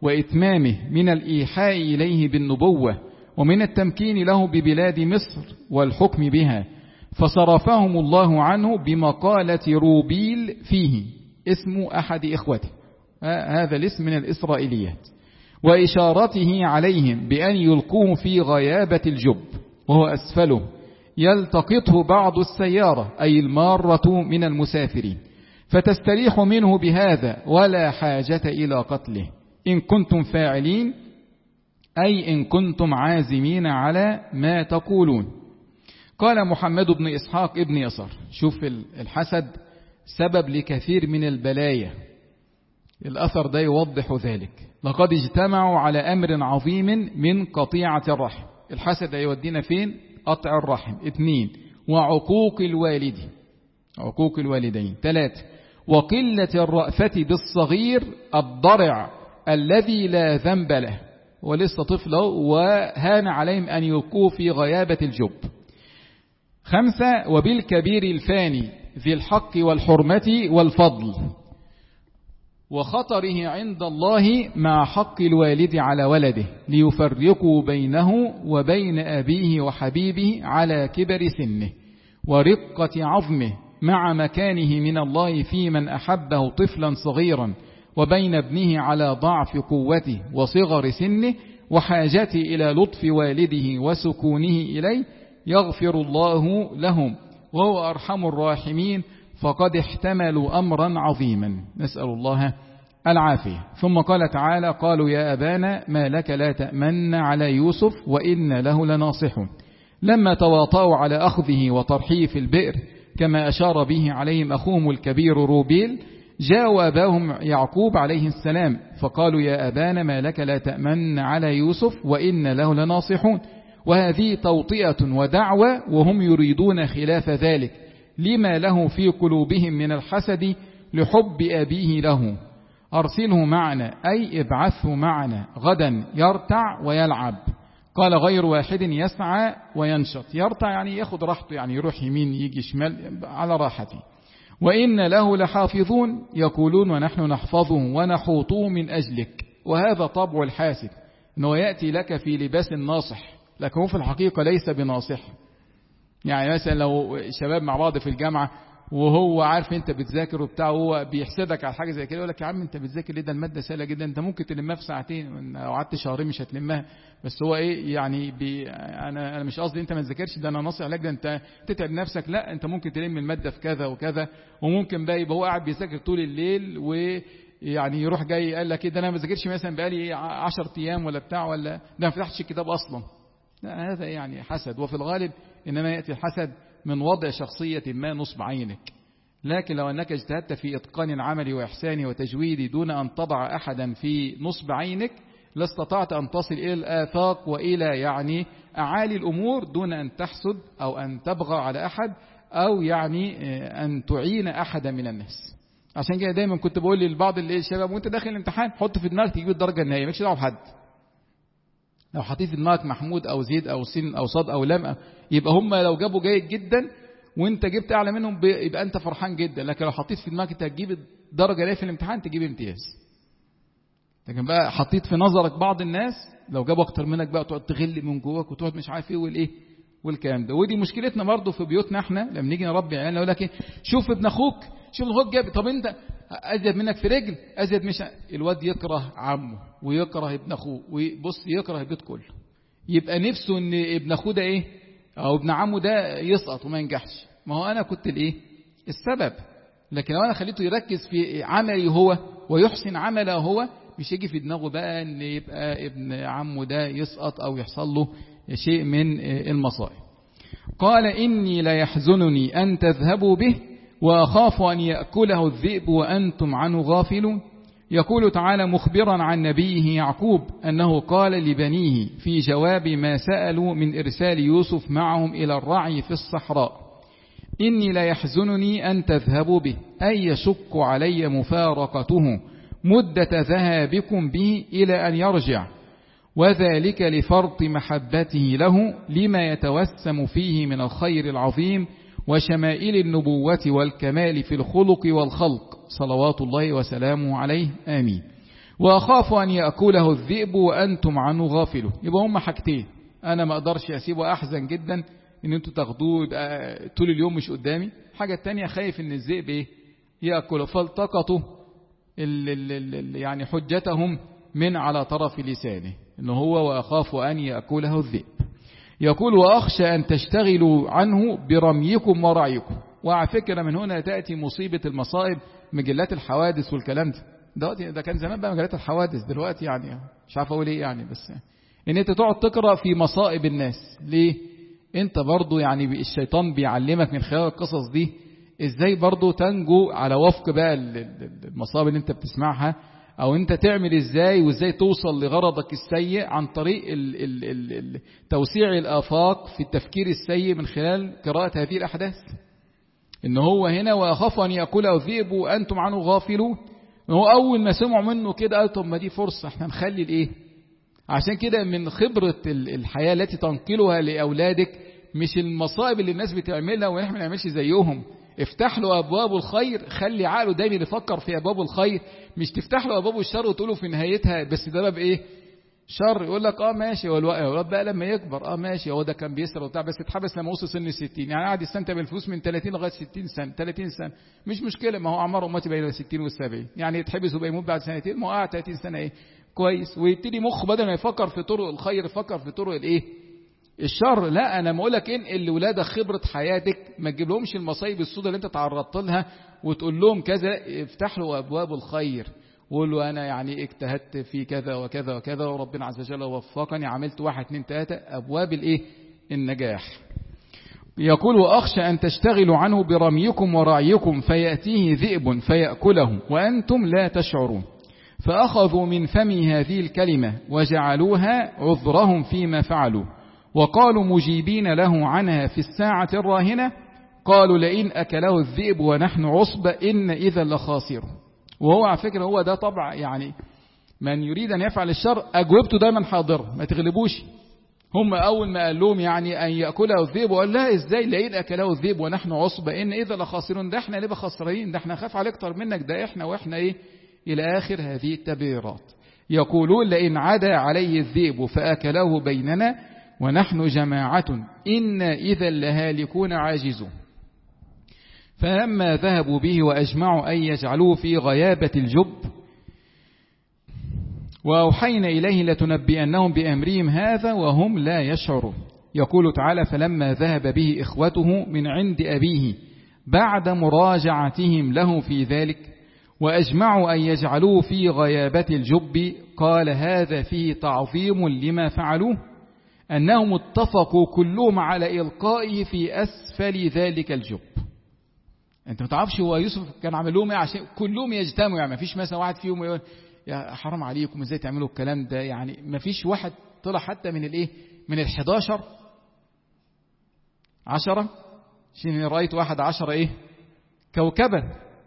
وإتمامه من الإيحاء إليه بالنبوة ومن التمكين له ببلاد مصر والحكم بها، فصرفهم الله عنه بمقالة روبيل فيه اسم أحد إخوته، هذا الاسم من الإسرائيليات، وإشارته عليهم بأن يلقوه في غيابة الجب وهو أسفله يلتقطه بعض السيارة أي المارة من المسافرين، فتستريح منه بهذا ولا حاجة إلى قتله إن كنتم فاعلين، أي إن كنتم عازمين على ما تقولون. قال محمد بن إسحاق ابن يسار، شوف الحسد سبب لكثير من البلايا، الأثر ده يوضح ذلك. لقد اجتمعوا على أمر عظيم من قطيعة الرحم، الحسد يودينا فين؟ قطع الرحم. اثنين، وعقوق الوالد، عقوق الوالدين. ثلاثة، وقلة الرأفة بالصغير الضرع الذي لا ذنب له ولسه طفله وهان عليهم أن يلقوه في غيابة الجب. خمسة، وبالكبير الفاني ذي الحق والحرمة والفضل وخطره عند الله مع حق الوالد على ولده ليفرقوا بينه وبين أبيه وحبيبه على كبر سنه ورقة عظمه مع مكانه من الله في من أحبه طفلا صغيرا، وبين ابنه على ضعف قوته وصغر سنه وحاجته إلى لطف والده وسكونه إليه، يغفر الله لهم وهو أرحم الراحمين، فقد احتملوا أمرا عظيما، نسأل الله العافية. ثم قال تعالى: قالوا يا أبانا ما لك لا تأمن على يوسف وإن له لناصحون، لما تواطؤوا على أخذه وطرحه في البئر كما أشار به عليهم أخوهم الكبير روبيل، جاءوا أباهم يعقوب عليه السلام فقالوا يا أبانا ما لك لا تأمن على يوسف وإن له لناصحون، وهذه توطئة ودعوة وهم يريدون خلاف ذلك لما له في قلوبهم من الحسد لحب أبيه له. أرسله معنا أي ابعثه معنا غدا يرتع ويلعب. قال غير واحد يسعى وينشط، يرتع يعني ياخد راحته، يعني يروح يمين يجي شمال على راحته. وإن له لحافظون يقولون ونحن نحفظه ونحوطه من أجلك، وهذا طبع الحاسد أنه يأتي لك في لباس الناصح لكن هو في الحقيقة ليس بناصح. يعني مثلا لو شباب مع بعض في الجامعة وهو عارف انت بتذاكر وبتاع وهو بيحسدك على حاجة زي كده، يقول لك يا عم انت بتذاكر ليه، ده المادة سهلة جدا، انت ممكن تلمها في ساعتين، لو قعدت شهرين مش هتلمها. بس هو ايه يعني بي انا انا مش قصدي انت ما تذاكرش، ده انا ناصح لك، ده انت تتعب نفسك، لا انت ممكن تلم المادة في كذا وكذا. وممكن بقى يبقى هو قاعد بيذاكر طول الليل ويعني يروح جاي قال لك ايه، ده انا ما بذاكرش مثلا بقالي عشرة ايام ولا بتاع، ولا ده ما فتحتش الكتاب اصلا. لا هذا يعني حسد، وفي الغالب انما ياتي الحسد من وضع شخصية ما نصب عينك. لكن لو أنك اجتهدت في إتقان العمل وإحسانه وتجويده دون أن تضع أحدا في نصب عينك لاستطعت أن تصل إلى الآفاق وإلى يعني أعالي الأمور دون أن تحسد أو أن تبغى على أحد أو يعني أن تعين أحدا من الناس. عشان كده دايما كنت بقول للبعض الشباب وانت داخل الامتحان حط في دماغك تجيب الدرجة النهائية، مالكش دعوة بحد. لو حطيت في دماغك محمود أو زيد أو سين أو صاد أو لم، يبقى هم لو جابوا جيد جدا وانت جبت اعلى منهم يبقى انت فرحان جدا. لكن لو حطيت في دماغك انت هتجيب الدرجه ليه في الامتحان تجيب امتياز. لكن بقى حطيت في نظرك بعض الناس لو جابوا اكتر منك بقى تقعد تغل من جواك وتقعد مش عارف ايه والايه والكلام ده. ودي مشكلتنا برضه في بيوتنا احنا لما نيجي نربي عيالنا يقول لك ايه، شوف ابن اخوك شوف ابن اخوك جاب، طب انت ازيد منك في رجل ازيد، مش الواد يكره عمه ويكره ابن اخوه ويبص يكره البيت كله، يبقى نفسه ان ابن اخوه ده ايه او ابن عمه ده يسقط وما ينجحش. ما هو انا كنت الايه السبب. لكن لو انا خليته يركز في عملي هو ويحسن عمله هو، مش يجي في دماغه بقى ان يبقى ابن عمه ده يسقط او يحصل له شيء من المصائب. قال إني لا يحزنني أن تذهبوا به وأخاف أن يأكله الذئب وأنتم عنه غافلون. يقول تعالى مخبرا عن نبيه يعقوب أنه قال لبنيه في جواب ما سألوا من إرسال يوسف معهم إلى الرعي في الصحراء: إني لا يحزنني أن تذهبوا به، أي يشق علي مفارقته مدة ذهابكم به إلى أن يرجع، وذلك لفرط محبته له لما يتوسم فيه من الخير العظيم وشمائل النبوة والكمال في الخلق والخلق صلوات الله وسلامه عليه آمين. وأخاف أن يأكله الذئب وأنتم عنه غافلون. يبقى هم حاجتين، أنا ما أقدرش أسيبه، أحزن جدا إن أنتوا تاخدوه يبقى طول اليوم مش قدامي. حاجة التانية خايف إن الذئب إيه يأكله. فالتقطوا ال ال ال يعني حجتهم من على طرف لسانه إن هو وأخاف أن يأكله الذئب. يقول وأخشى أن تشتغلوا عنه برميكم ورعيكم. وعلى فكرة من هنا تأتي مصيبة المصائب، مجلات الحوادث والكلام ده. دلوقتي ده كان زمان بقى مجلات الحوادث، دلوقتي يعني مش عارف اقول ايه يعني، بس ان انت تقعد تقرأ في مصائب الناس. ليه؟ انت برضو يعني الشيطان بيعلمك من خلال القصص دي ازاي برضو تنجو على وفق بقى المصائب اللي انت بتسمعها، او انت تعمل ازاي وازاي توصل لغرضك السيء عن طريق ال ال ال ال توسيع الآفاق في التفكير السيء من خلال قراءة هذه الأحداث. ان هو هنا وأخاف أن يأكله الذئب وأنتم عنه غافلون. هو أول ما سمعوا منه كده قال طب ما دي فرصة احنا نخلي الايه. عشان كده من خبرة الحياة التي تنقلها لأولادك مش المصائب اللي الناس بتعملها ونحن ما نعملش زيهم. افتح له أبواب الخير، خلي عقله دايما يفكر في أبواب الخير، مش تفتح له أبواب الشر وتقوله في نهايتها بس ده باب ايه شر. يقول لك اه ماشي، هو الولد بقى لما يكبر اه ماشي هو ده كان بيسرق وبتاع بس اتحبس لما وصل سن الستين، يعني قاعد يستمتع بالفلوس من ثلاثين لغايه ستين سنه ثلاثين سنه مش مشكله، ما هو اعمار امتي بين الستين والسبعين، يعني يتحبس وبقى يموت بعد سنتين، ما هو قاعد ثلاثين سنه ايه كويس. ويبتدي مخه بدل ما يفكر في طرق الخير يفكر في طرق الايه الشر. لا انا بقول لك انقل لاولادك خبره حياتك، ما تجيب لهمش المصايب السوداء اللي انت تعرضت لها وتقول لهم كذا. افتح له ابواب الخير وقول له أنا يعني اجتهدت في كذا وكذا وكذا وربنا عز وجل وفقني عملت واحد اثنين ثلاثة، أبواب الإيه النجاح. يقول وأخشى أن تشتغلوا عنه برميكم ورعيكم فيأتيه ذئب فيأكله وأنتم لا تشعرون. فأخذوا من فم هذه الكلمة وجعلوها عذرهم فيما فعلوا وقالوا مجيبين له عنها في الساعة الراهنة قالوا لئن أكله الذئب ونحن عصبة إن إذا لخاسر. وهو على فكرة هو ده طبع يعني من يريد أن يفعل الشر أجوبته دايما حاضرة ما تغلبوش. هم أول ما قال لهم يعني أن يأكله الذئب وقال لا إزاي لئن أكله الذئب ونحن عصبة إن إذا لخاسرون، ده احنا نبقى خسرين، ده احنا خاف عليه أكتر منك، ده احنا وإحنا إيه إلى آخر هذه التبريرات. يقولون لئن عدا عليه الذئب فأكله بيننا ونحن جماعة إن إذا لهالكون عاجزون. فلما ذهبوا به وأجمعوا أن يجعلوه في غيابة الجب وأوحينا إليه لتنبئنهم بأمرهم هذا وهم لا يشعرون. يقول تعالى فلما ذهب به إخوته من عند أبيه بعد مراجعتهم له في ذلك وأجمعوا أن يجعلوه في غيابة الجب قال هذا فيه تعظيم لما فعلوه أنهم اتفقوا كلهم على إلقائه في أسفل ذلك الجب. انت ما تعرفش هو يوسف كان عامل لهم ايه عشان كلهم يجتمعوا، يعني ما فيش مثلا واحد فيهم يقول يا حرام عليكم ازاي تعملوا الكلام ده، يعني ما فيش واحد طلع حتى من الايه من الحداشر عشرة عشان رأيت واحد عشر ايه كوكبا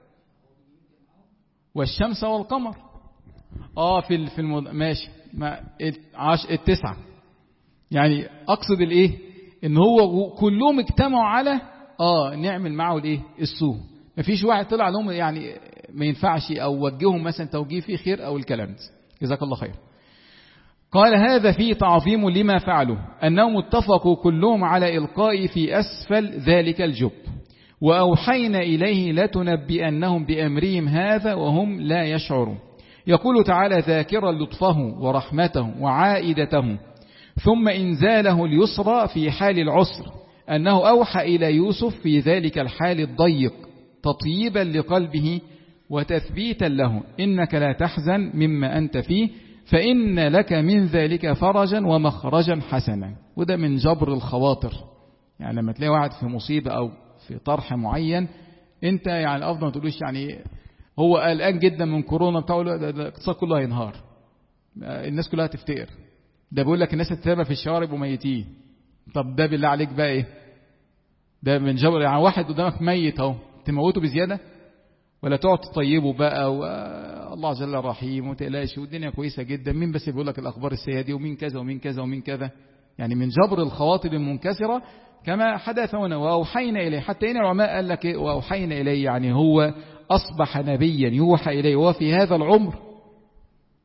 والشمس والقمر اه في في المد... ماشي ما العش... التسعة، يعني اقصد الايه ان هو كلهم اجتمعوا على اه نعمل معه الايه السوء. مفيش واحد طلع لهم يعني ما ينفعش او وجههم مثلا توجيه فيه خير او الكلام ده. جزاك الله خير. قال هذا فيه تعظيم لما فعلوا انهم اتفقوا كلهم على القاء في اسفل ذلك الجب واوحينا اليه لتنبئنهم بامرهم هذا وهم لا يشعرون. يقول تعالى ذاكرا لطفه ورحمته وعائدته ثم انزاله اليسرى في حال العسر أنه أوحى إلى يوسف في ذلك الحال الضيق تطييبا لقلبه وتثبيتا له إنك لا تحزن مما أنت فيه فإن لك من ذلك فرجا ومخرجا حسنا. وده من جبر الخواطر، يعني لما تلاقي واحد في مصيبة أو في طرح معين أنت يعني أفضل ما تقولوش يعني هو قلقان جدا من كورونا بتاعه الاقتصاد كله هينهار الناس كلها تفتقر، ده بيقول لك الناس تتابع في الشوارع وميتين. طب ده بالله عليك بقى ايه ده من جبر، يعني واحد قدامك ميت اهو تموته بزيادة ولا تقعد تطيبه بقى والله جل رحيم وتقلاش والدنيا كويسة جدا، مين بس بيقول لك الأخبار السيئة دي ومين كذا ومين كذا ومين كذا، يعني من جبر الخواطر المنكسرة كما حدث هنا. وأوحينا إليه حتى هنا العلماء قال لك إيه وأوحينا إليه، يعني هو أصبح نبيا يوحى إليه وفي هذا العمر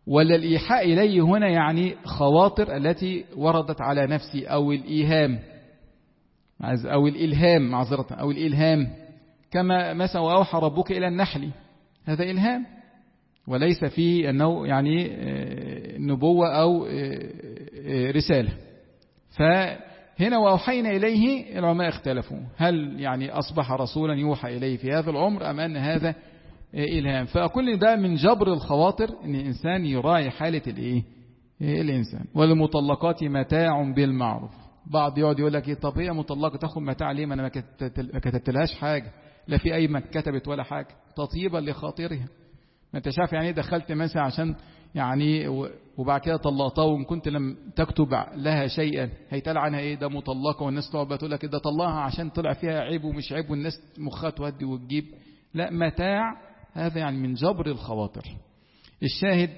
ولا الإيحاء إليه هنا يعني خواطر التي وردت على نفسي أو الإيهام أو الإلهام معذرة أو الإلهام، كما مثلا وأوحى ربك إلى النحل، هذا إلهام وليس فيه أنه يعني نبوة أو رسالة. فهنا وأوحينا إليه العلماء اختلفوا هل يعني أصبح رسولا يوحى إليه في هذا العمر أم أن هذا إلهام. فكل ده من جبر الخواطر أن الإنسان يراعي حالة الإيه الإنسان. والمطلقات متاع بالمعروف. بعض يقعد يقول لك طب هي مطلقة تاخد متاع ليه؟ ما أنا ما كتبتلهاش حاجة، لا في أي ما كتبت ولا حاجة، تطيبا لخاطرها. ما انت شايف يعني دخلت مثلا عشان يعني وبعد كده طلقتها وان كنت لم تكتب لها شيئا هيتقال عنها ايه؟ ده مطلقه، والناس تقعد تقول لك ده طلقها عشان طلع فيها عيب ومش عيب والناس مخها تودي وتجيب. لا، متاع هذا يعني من جبر الخواطر. الشاهد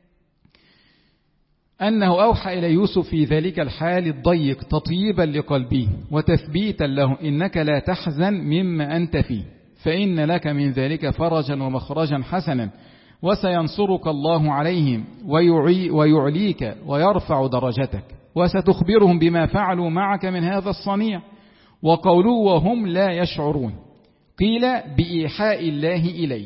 أنه أوحى إلى يوسف في ذلك الحال الضيق تطيبا لقلبه وتثبيتا له إنك لا تحزن مما أنت فيه، فإن لك من ذلك فرجا ومخرجا حسنا، وسينصرك الله عليهم ويعي ويعليك ويرفع درجتك، وستخبرهم بما فعلوا معك من هذا الصنيع. وقولوا وهم لا يشعرون، قيل بإيحاء الله إليه،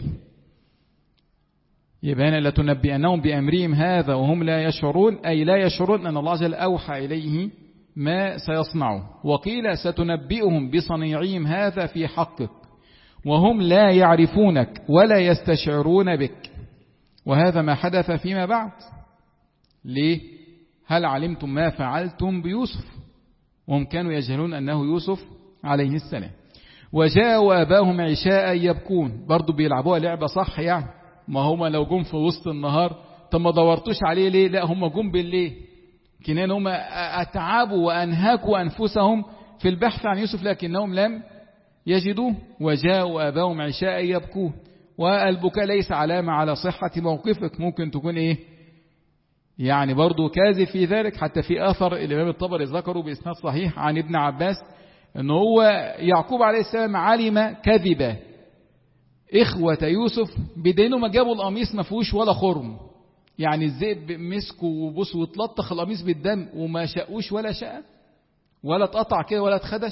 يبقى لتنبئنهم بأمرهم هذا وهم لا يشعرون، أي لا يشعرون أن الله عز وجل أوحى إليه ما سيصنعه. وقيل ستنبئهم بصنيعهم هذا في حقك وهم لا يعرفونك ولا يستشعرون بك. وهذا ما حدث فيما بعد. ليه؟ هل علمتم ما فعلتم بيوسف؟ وهم كانوا يجهلون أنه يوسف عليه السلام. وجاءوا أباهم عشاء يبكون، برضو بيلعبوها لعبة صح يعني، ما هم لو جم في وسط النهار طب ما دورتوش عليه ليه؟ لا هم جم بالليل، كنان هم أتعبوا وأنهكوا أنفسهم في البحث عن يوسف لكنهم لم يجدوه. وجاءوا أباهم عشاء يبكون، والبكاء ليس علامة على صحة موقفك، ممكن تكون إيه يعني برضو كاذب في ذلك. حتى في أثر الإمام الطبري ذكره بإسناد صحيح عن ابن عباس أنه هو يعقوب عليه السلام علم كذبة إخوة يوسف بدينه ما جابوا القميص ما فيهوش ولا خرم، يعني الذئب مسكوا وبص وتلطخ القميص بالدم وما شاءوش ولا شاء ولا اتقطع كده ولا اتخدش.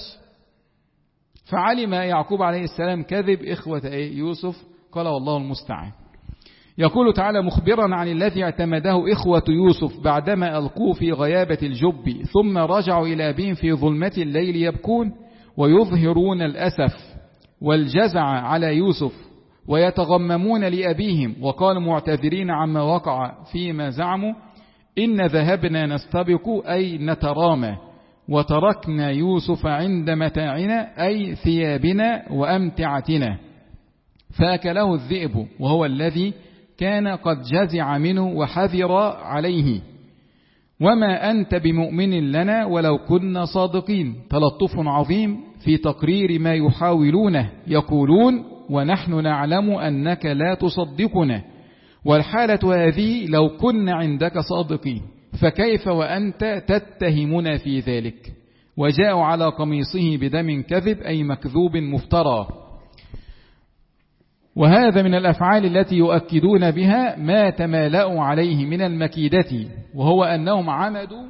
فعلم يعقوب عليه السلام كذب إخوة يوسف. قال والله المستعان. يقول تعالى مخبرا عن الذي اعتمده إخوة يوسف بعدما ألقوا في غيابة الجب ثم رجعوا إلى أبيهم في ظلمة الليل يبكون ويظهرون الأسف والجزع على يوسف ويتغممون لأبيهم، وقالوا معتذرين عما وقع فيما زعموا إن ذهبنا نستبق أي نترامى وتركنا يوسف عند متاعنا أي ثيابنا وأمتعتنا فأكله الذئب وهو الذي كان قد جزع منه وحذر عليه وما أنت بمؤمن لنا ولو كنا صادقين. تلطف عظيم في تقرير ما يحاولونه، يقولون ونحن نعلم أنك لا تصدقنا والحالة هذه لو كنا عندك صادقين فكيف وأنت تتهمنا في ذلك. وجاءوا على قميصه بدم كذب أي مكذوب مفترى. وهذا من الأفعال التي يؤكدون بها ما تمالأوا عليه من المكيدة، وهو أنهم عمدوا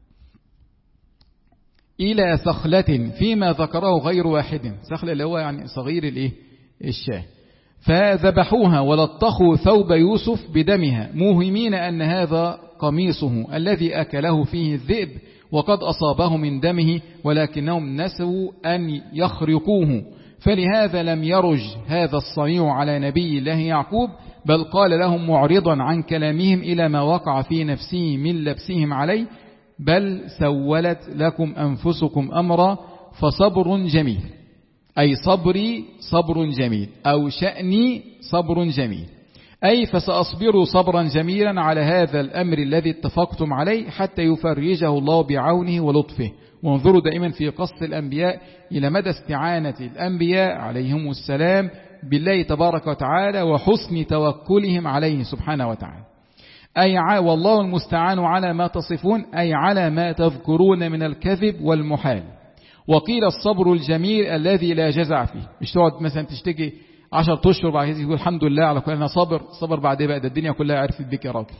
إلى سخلة فيما ذكره غير واحد، سخلة اللي هو يعني صغير الإيه الشاه، فذبحوها ولطخوا ثوب يوسف بدمها موهمين أن هذا قميصه الذي أكله فيه الذئب وقد أصابه من دمه، ولكنهم نسوا أن يخرقوه، فلهذا لم يرج هذا الصنيع على نبي الله يعقوب، بل قال لهم معرضا عن كلامهم إلى ما وقع في نفسه من لبسهم عليه، بل سولت لكم أنفسكم أمرا فصبر جميل، أي صبري صبر جميل أو شأني صبر جميل، أي فسأصبر صبرا جميلا على هذا الأمر الذي اتفقتم عليه حتى يفرجه الله بعونه ولطفه. وانظروا دائما في قصة الأنبياء إلى مدى استعانة الأنبياء عليهم السلام بالله تبارك وتعالى وحسن توكلهم عليه سبحانه وتعالى. أي والله المستعان على ما تصفون أي على ما تذكرون من الكذب والمحال. وقيل الصبر الجميل الذي لا جزع فيه، مش تقعد مثلا تشتكي عشر أشهر بعد كده تقول الحمد لله على كل أنا صبر صبر بعد بقى ده الدنيا كلها عرفت بك يا راجل،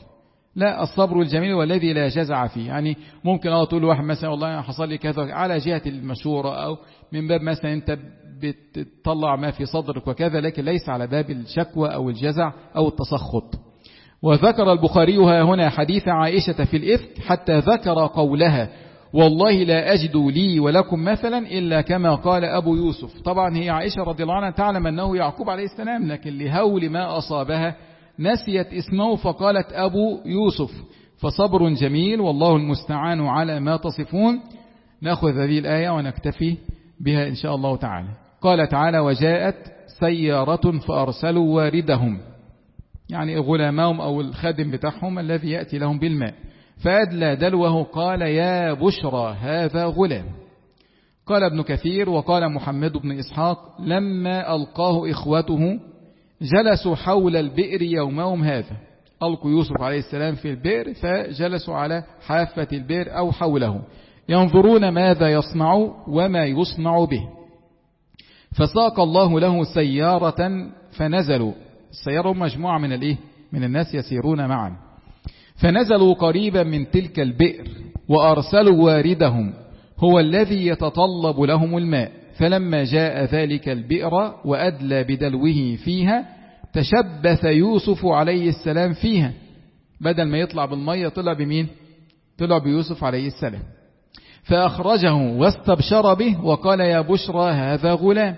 لا، الصبر الجميل والذي لا جزع فيه. يعني ممكن اه تقول لواحد مثلا والله حصل لي كذا على جهة المشورة أو من باب مثلا أنت بتطلع ما في صدرك وكذا، لكن ليس على باب الشكوى أو الجزع أو التسخط. وذكر البخاري هنا حديث عائشة في الإفك حتى ذكر قولها والله لا أجد لي ولكم مثلا إلا كما قال أبو يوسف. طبعا هي عائشة رضي الله عنها تعلم أنه يعقوب عليه السلام، لكن لهول ما أصابها نسيت اسمه فقالت أبو يوسف. فصبر جميل والله المستعان على ما تصفون. نأخذ هذه الآية ونكتفي بها إن شاء الله تعالى. قال تعالى وجاءت سيارة فأرسلوا واردهم، يعني غلامهم أو الخادم بتاعهم الذي يأتي لهم بالماء، فأدلى دلوه قال يا بشرى هذا غلام. قال ابن كثير وقال محمد بن إسحاق لما ألقاه إخوته جلسوا حول البئر يومهم هذا. ألقوا يوسف عليه السلام في البئر فجلسوا على حافة البئر أو حوله ينظرون ماذا يصنع وما يصنع به. فساق الله له سيارة فنزلوا. السيارة مجموعة من الإيه؟ من الناس يسيرون معا. فنزلوا قريبا من تلك البئر وأرسلوا واردهم هو الذي يتطلب لهم الماء. فلما جاء ذلك البئر وأدلى بدلوه فيها تشبث يوسف عليه السلام فيها، بدل ما يطلع بالمية طلع بمين؟ طلع بيوسف عليه السلام. فأخرجه واستبشر به وقال يا بشرى هذا غلام.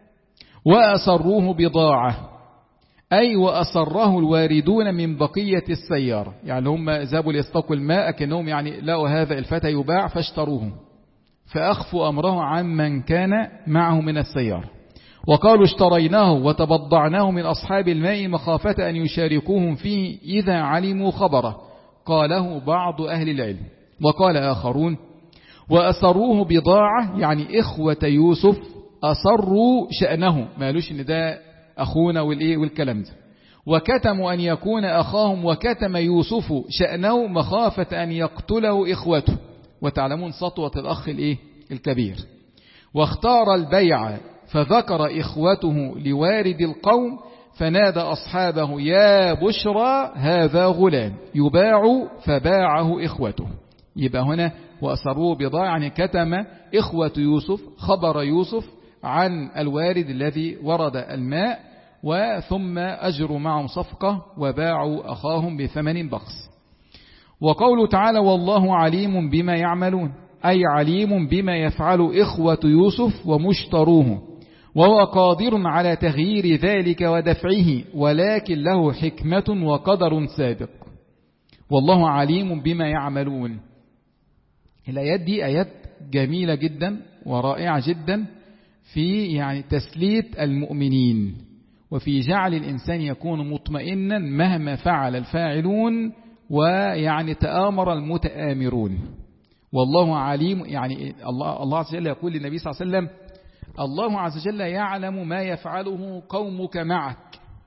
وأسروه بضاعة، أي وأسره الواردون من بقية السيارة، يعني هم ذهبوا ليستقوا الماء كأنهم يعني لقوا هذا الفتى يباع فاشتروه، فأخفوا أمره عن من كان معه من السيارة. وقالوا اشتريناه وتبضعناه من أصحاب الماء مخافة أن يشاركوهم فيه إذا علموا خبره، قاله بعض أهل العلم. وقال آخرون وأسروه بضاعة، يعني إخوة يوسف أسروا شأنه، ما قالوش إن ده أخونا والإيه والكلام ده، وكتموا أن يكون أخاهم، وكتم يوسف شأنه مخافة أن يقتله إخوته. وتعلمون سطوة الأخ الإيه الكبير. واختار البيع فذكر إخوته لوارد القوم فنادى أصحابه يا بشرى هذا غلام يباع فباعه إخوته. يبقى هنا وأسروه بضاعة، يعني كتم إخوة يوسف خبر يوسف عن الوارد الذي ورد الماء، وثم أجروا معهم صفقة وباعوا أخاهم بثمن بخس. وقوله تعالى والله عليم بما يعملون، أي عليم بما يفعل إخوة يوسف ومشتروه، وهو قادر على تغيير ذلك ودفعه، ولكن له حكمة وقدر سابق. والله عليم بما يعملون. الآيات دي آيات جميلة جدا ورائعة جدا في يعني تسليت المؤمنين، وفي جعل الإنسان يكون مطمئنا مهما فعل الفاعلون، ويعني تآمر المتآمرون. والله عليم، يعني الله, الله عز وجل يقول للنبي صلى الله عليه وسلم الله عز وجل يعلم ما يفعله قومك معك،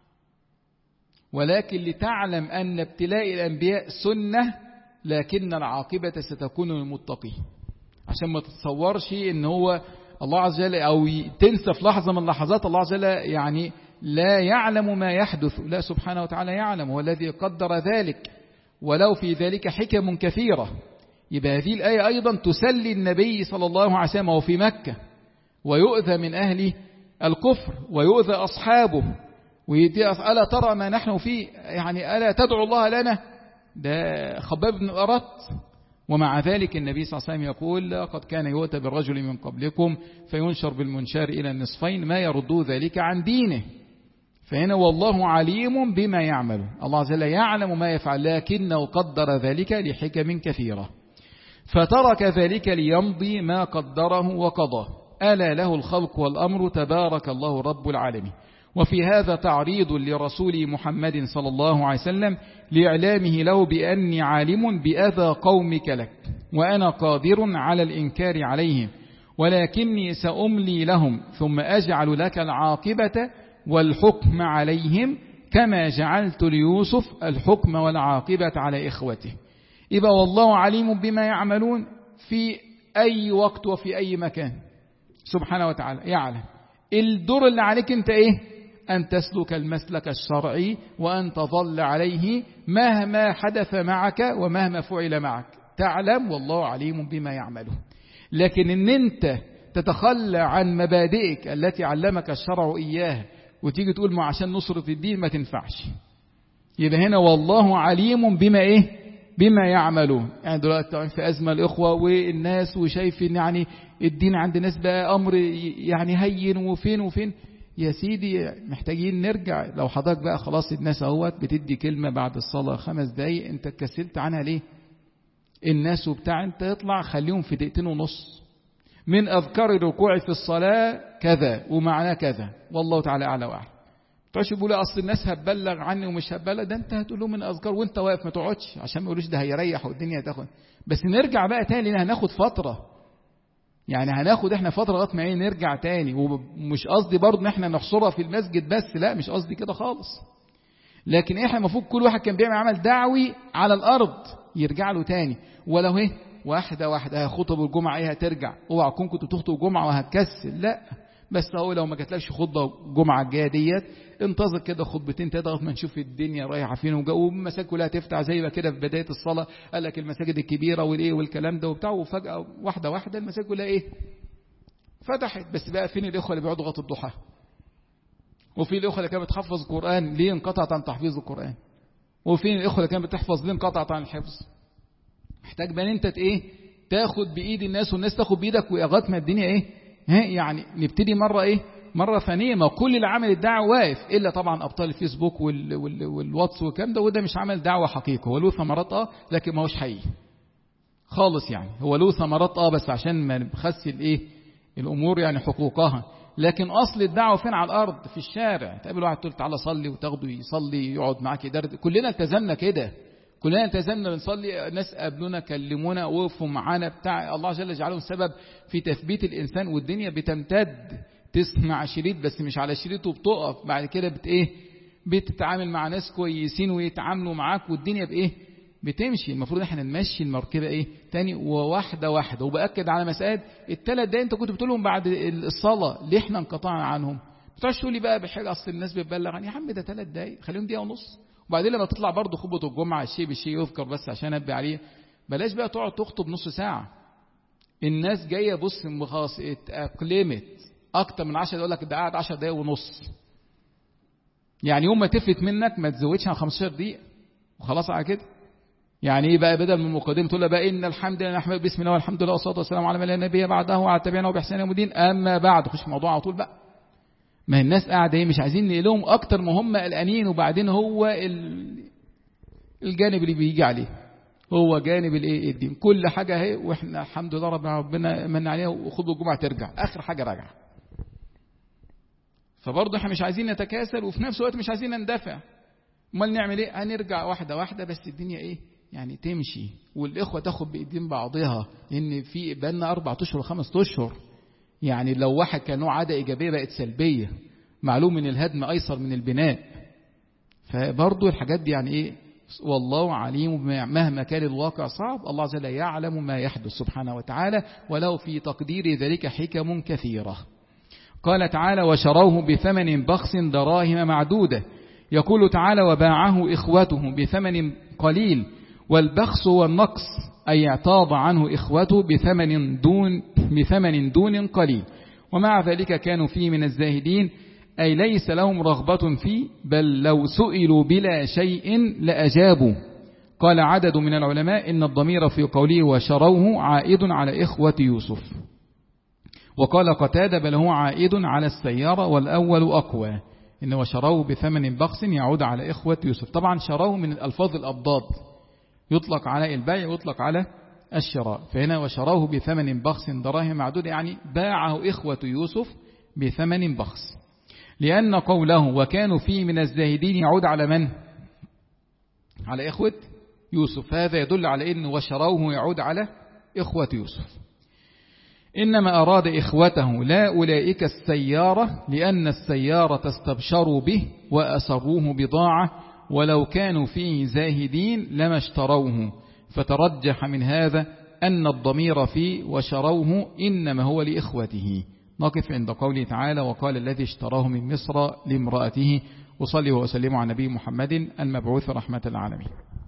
ولكن لتعلم أن ابتلاء الأنبياء سنة، لكن العاقبة ستكون للمتقين. عشان ما تتصورش ان هو الله عز وجل او تنسى في لحظة من لحظات الله عز وجل يعني لا يعلم ما يحدث، لا سبحانه وتعالى يعلم، هو الذي قدر ذلك، ولو في ذلك حكم كثيرة. يبقى هذه الآية أيضا تسلي النبي صلى الله عليه وسلم وفي مكة، ويؤذى من أهل الكفر ويؤذى أصحابه، وألا ترى ما نحن فيه، يعني ألا تدعو الله لنا، ده خباب بن الأرت. ومع ذلك النبي صلى الله عليه وسلم يقول لقد كان يؤتى بالرجل من قبلكم فينشر بالمنشار إلى النصفين ما يردو ذلك عن دينه. فهنا والله عليم بما يعمل، الله عز وجل يعلم ما يفعل، لكنه قدر ذلك لحكم كثيرة، فترك ذلك ليمضي ما قدره وقضاه. ألا له الخلق والأمر تبارك الله رب العالمين. وفي هذا تعريض لرسول محمد صلى الله عليه وسلم لإعلامه له بأني عالم بأذى قومك لك، وأنا قادر على الإنكار عليهم، ولكني سأملي لهم ثم أجعل لك العاقبة والحكم عليهم كما جعلت ليوسف الحكم والعاقبة على إخوته. إذا والله عليم بما يعملون في أي وقت وفي أي مكان سبحانه وتعالى يعلم. الدور اللي عليك انت ايه؟ أن تسلك المسلك الشرعي وأن تظل عليه مهما حدث معك ومهما فعل معك، تعلم والله عليم بما يعمله. لكن إن أنت تتخلى عن مبادئك التي علمك الشرع إياها وتيجي تقول ما عشان نصرة الدين، ما تنفعش. يبقى هنا والله عليم بما إيه بما يعملون. يعني دلوقتي في أزمة الإخوة والناس وشايف إن يعني الدين عند ناس بقى أمر يعني هين وفين وفين. يا سيدي محتاجين نرجع. لو حضرتك بقى خلاص الناس اهوت بتدي كلمة بعد الصلاة خمس دقايق، انت اتكسلت عنها ليه؟ الناس وبتاع انت يطلع خليهم في دقيقتين ونص. من أذكار الركوع في الصلاة كذا ومعناه كذا، والله تعالى أعلى وأعلم. تقعدش تقول أصل الناس هتبلغ عني ومش هتبلغ، ده انت هتقول لهم من أذكار وانت واقف، ما تقعدش عشان ما يقولوش ده هيريح والدنيا هتاخد. بس نرجع بقى تاني، هناخد فترة، يعني هناخد احنا فترة لغايه ما ايه نرجع تاني. ومش قصدي برضه ان احنا نحصرها في المسجد بس، لا مش قصدي كده خالص. لكن احنا المفروض كل واحد كان بيعمل عمل دعوي على الارض يرجع له تاني، ولو ايه واحده واحده. خطب الجمعه ايه هترجع، اوعى تكون كنت تخطب جمعه وهتكسل، لا. بس هو لو ما جاتلكش خطبه الجمعه الجايه ديت، انتظر كده خطبتين تلاتة لغايه ما نشوف الدنيا رايحه فين، والمساجد كلها تفتح زي ما كده في بدايه الصلاه قال لك المساجد الكبيره والايه والكلام ده وبتاع، وفجاه واحده واحده المساجد كلها ايه فتحت. بس بقى فين الاخوه اللي بيقعدوا لغايه الضحى؟ وفي الاخوه اللي كانت بتحفظ القران ليه انقطعت عن تحفيظ القران؟ وفين الاخوه اللي كانت بتحفظ ليه انقطعت عن الحفظ؟ محتاج بقى انت ايه تاخد بايد الناس والناس تاخد بايدك لغايه ما الدنيا ايه ها يعني نبتدي مره ايه مرة ثانية. ما كل اللي عمل الدعوة واقف إلا طبعا أبطال الفيسبوك وال وال والواتس والكلام ده، وده مش عمل دعوة حقيقة. هو له ثمرات اه لكن ما هوش حقيقي خالص. يعني هو له ثمرات اه بس عشان ما نبخس الايه الأمور يعني حقوقها. لكن أصل الدعوة فين؟ على الأرض في الشارع. تقابل واحد تقول تعالى صلي وتاخده يصلي يقعد معاك يدرد. كلنا التزمنا كده، كلنا التزمنا بنصلي. ناس قابلونا كلمونا وقفوا معانا بتاع الله جل جلاله سبب في تثبيت الإنسان، والدنيا بتمتد. تسمع شريط بس مش على شريط وبتقف، بعد كده بت ايه بتتعامل مع ناس كويسين ويتعاملوا معاك والدنيا بايه بتمشي. المفروض احنا نمشي المركبه ايه تاني وواحده واحده. وباكد على مسائل الثلاث دقايق انت كنت بتقولهم بعد الصلاه ليه احنا انقطعنا عنهم. ما تقعدش تقول لي بقى بحاجه اصل الناس بتبلغ عني. يا عم ده ثلاث دقايق خليهم دقيقه ونص. وبعدين لما تطلع برضه خطبه الجمعه الشيء بالشيء يذكر بس عشان ابي عليه. بلاش بقى تقعد تخطب نص ساعه. الناس جايه بص خلاص اتاقلمت اكتر من عشرة يقول لك ده قاعد عشر دقايق ونص. يعني يوم ما تفلت منك ما تزودش عن خمستاشر دقيقه وخلاص على كده. يعني ايه بقى بدل من المقدمه تقول بقى ان الحمد لله نحمد بسم الله والحمد لله والصلاه والسلام على من لا نبي بعده وعلى تابعينه وباحسان يوم الدين اما بعد. خش في الموضوع على طول بقى. ما الناس قاعده ايه مش عايزين نقلهم اكتر ما هم قلقانين. وبعدين هو الجانب اللي بيجي عليه هو جانب الايه الدين. كل حاجه اهي واحنا الحمد لله ربنا من عليها وخدوا الجمعه ترجع اخر حاجه راجعه. فبرضه احنا مش عايزين نتكاسل وفي نفس الوقت مش عايزين نندفع. امال نعمل ايه؟ هنرجع واحده واحده بس الدنيا ايه يعني تمشي والاخوه تاخد بايدين بعضها. لان في بقالنا اربع اشهر وخمس اشهر يعني لو واحد كان له عاده ايجابيه بقت سلبيه. معلوم ان الهدم ايسر من البناء. فبرضه الحاجات دي يعني ايه والله عليم مهما كان الواقع صعب. الله عز وجل يعلم ما يحدث سبحانه وتعالى ولو في تقدير ذلك حكم كثيرة. قال تعالى وشروه بثمن بخس دراهم معدودة. يقول تعالى وباعه إخوته بثمن قليل. والبخس هو النقص أي اعتاض عنه إخوته بثمن دون, بثمن دون قليل. ومع ذلك كانوا فيه من الزاهدين أي ليس لهم رغبة فيه بل لو سئلوا بلا شيء لأجابوا. قال عدد من العلماء إن الضمير في قوله وشروه عائد على إخوة يوسف. وقال قتادة بل هو عائد على السيارة والأول أقوى. إن وشروه بثمن بخس يعود على إخوة يوسف. طبعا شروه من الألفاظ الأبضاد يطلق على البيع ويطلق على الشراء. فهنا وشروه بثمن بخس دراهم معدودة يعني باعه إخوة يوسف بثمن بخس. لأن قوله وكانوا فيه من الزاهدين يعود على من؟ على إخوة يوسف. هذا يدل على أن وشروه يعود على إخوة يوسف. إنما أراد إخوته لا أولئك السيارة لأن السيارة استبشروا به وأسروه بضاعة ولو كانوا فيه زاهدين لما اشتروه. فترجح من هذا أن الضمير فيه وشروه إنما هو لإخوته. نقف عند قوله تعالى وقال الذي اشتراه من مصر لامرأته. أصلي وأسلم على نبي محمد المبعوث رحمة العالمين.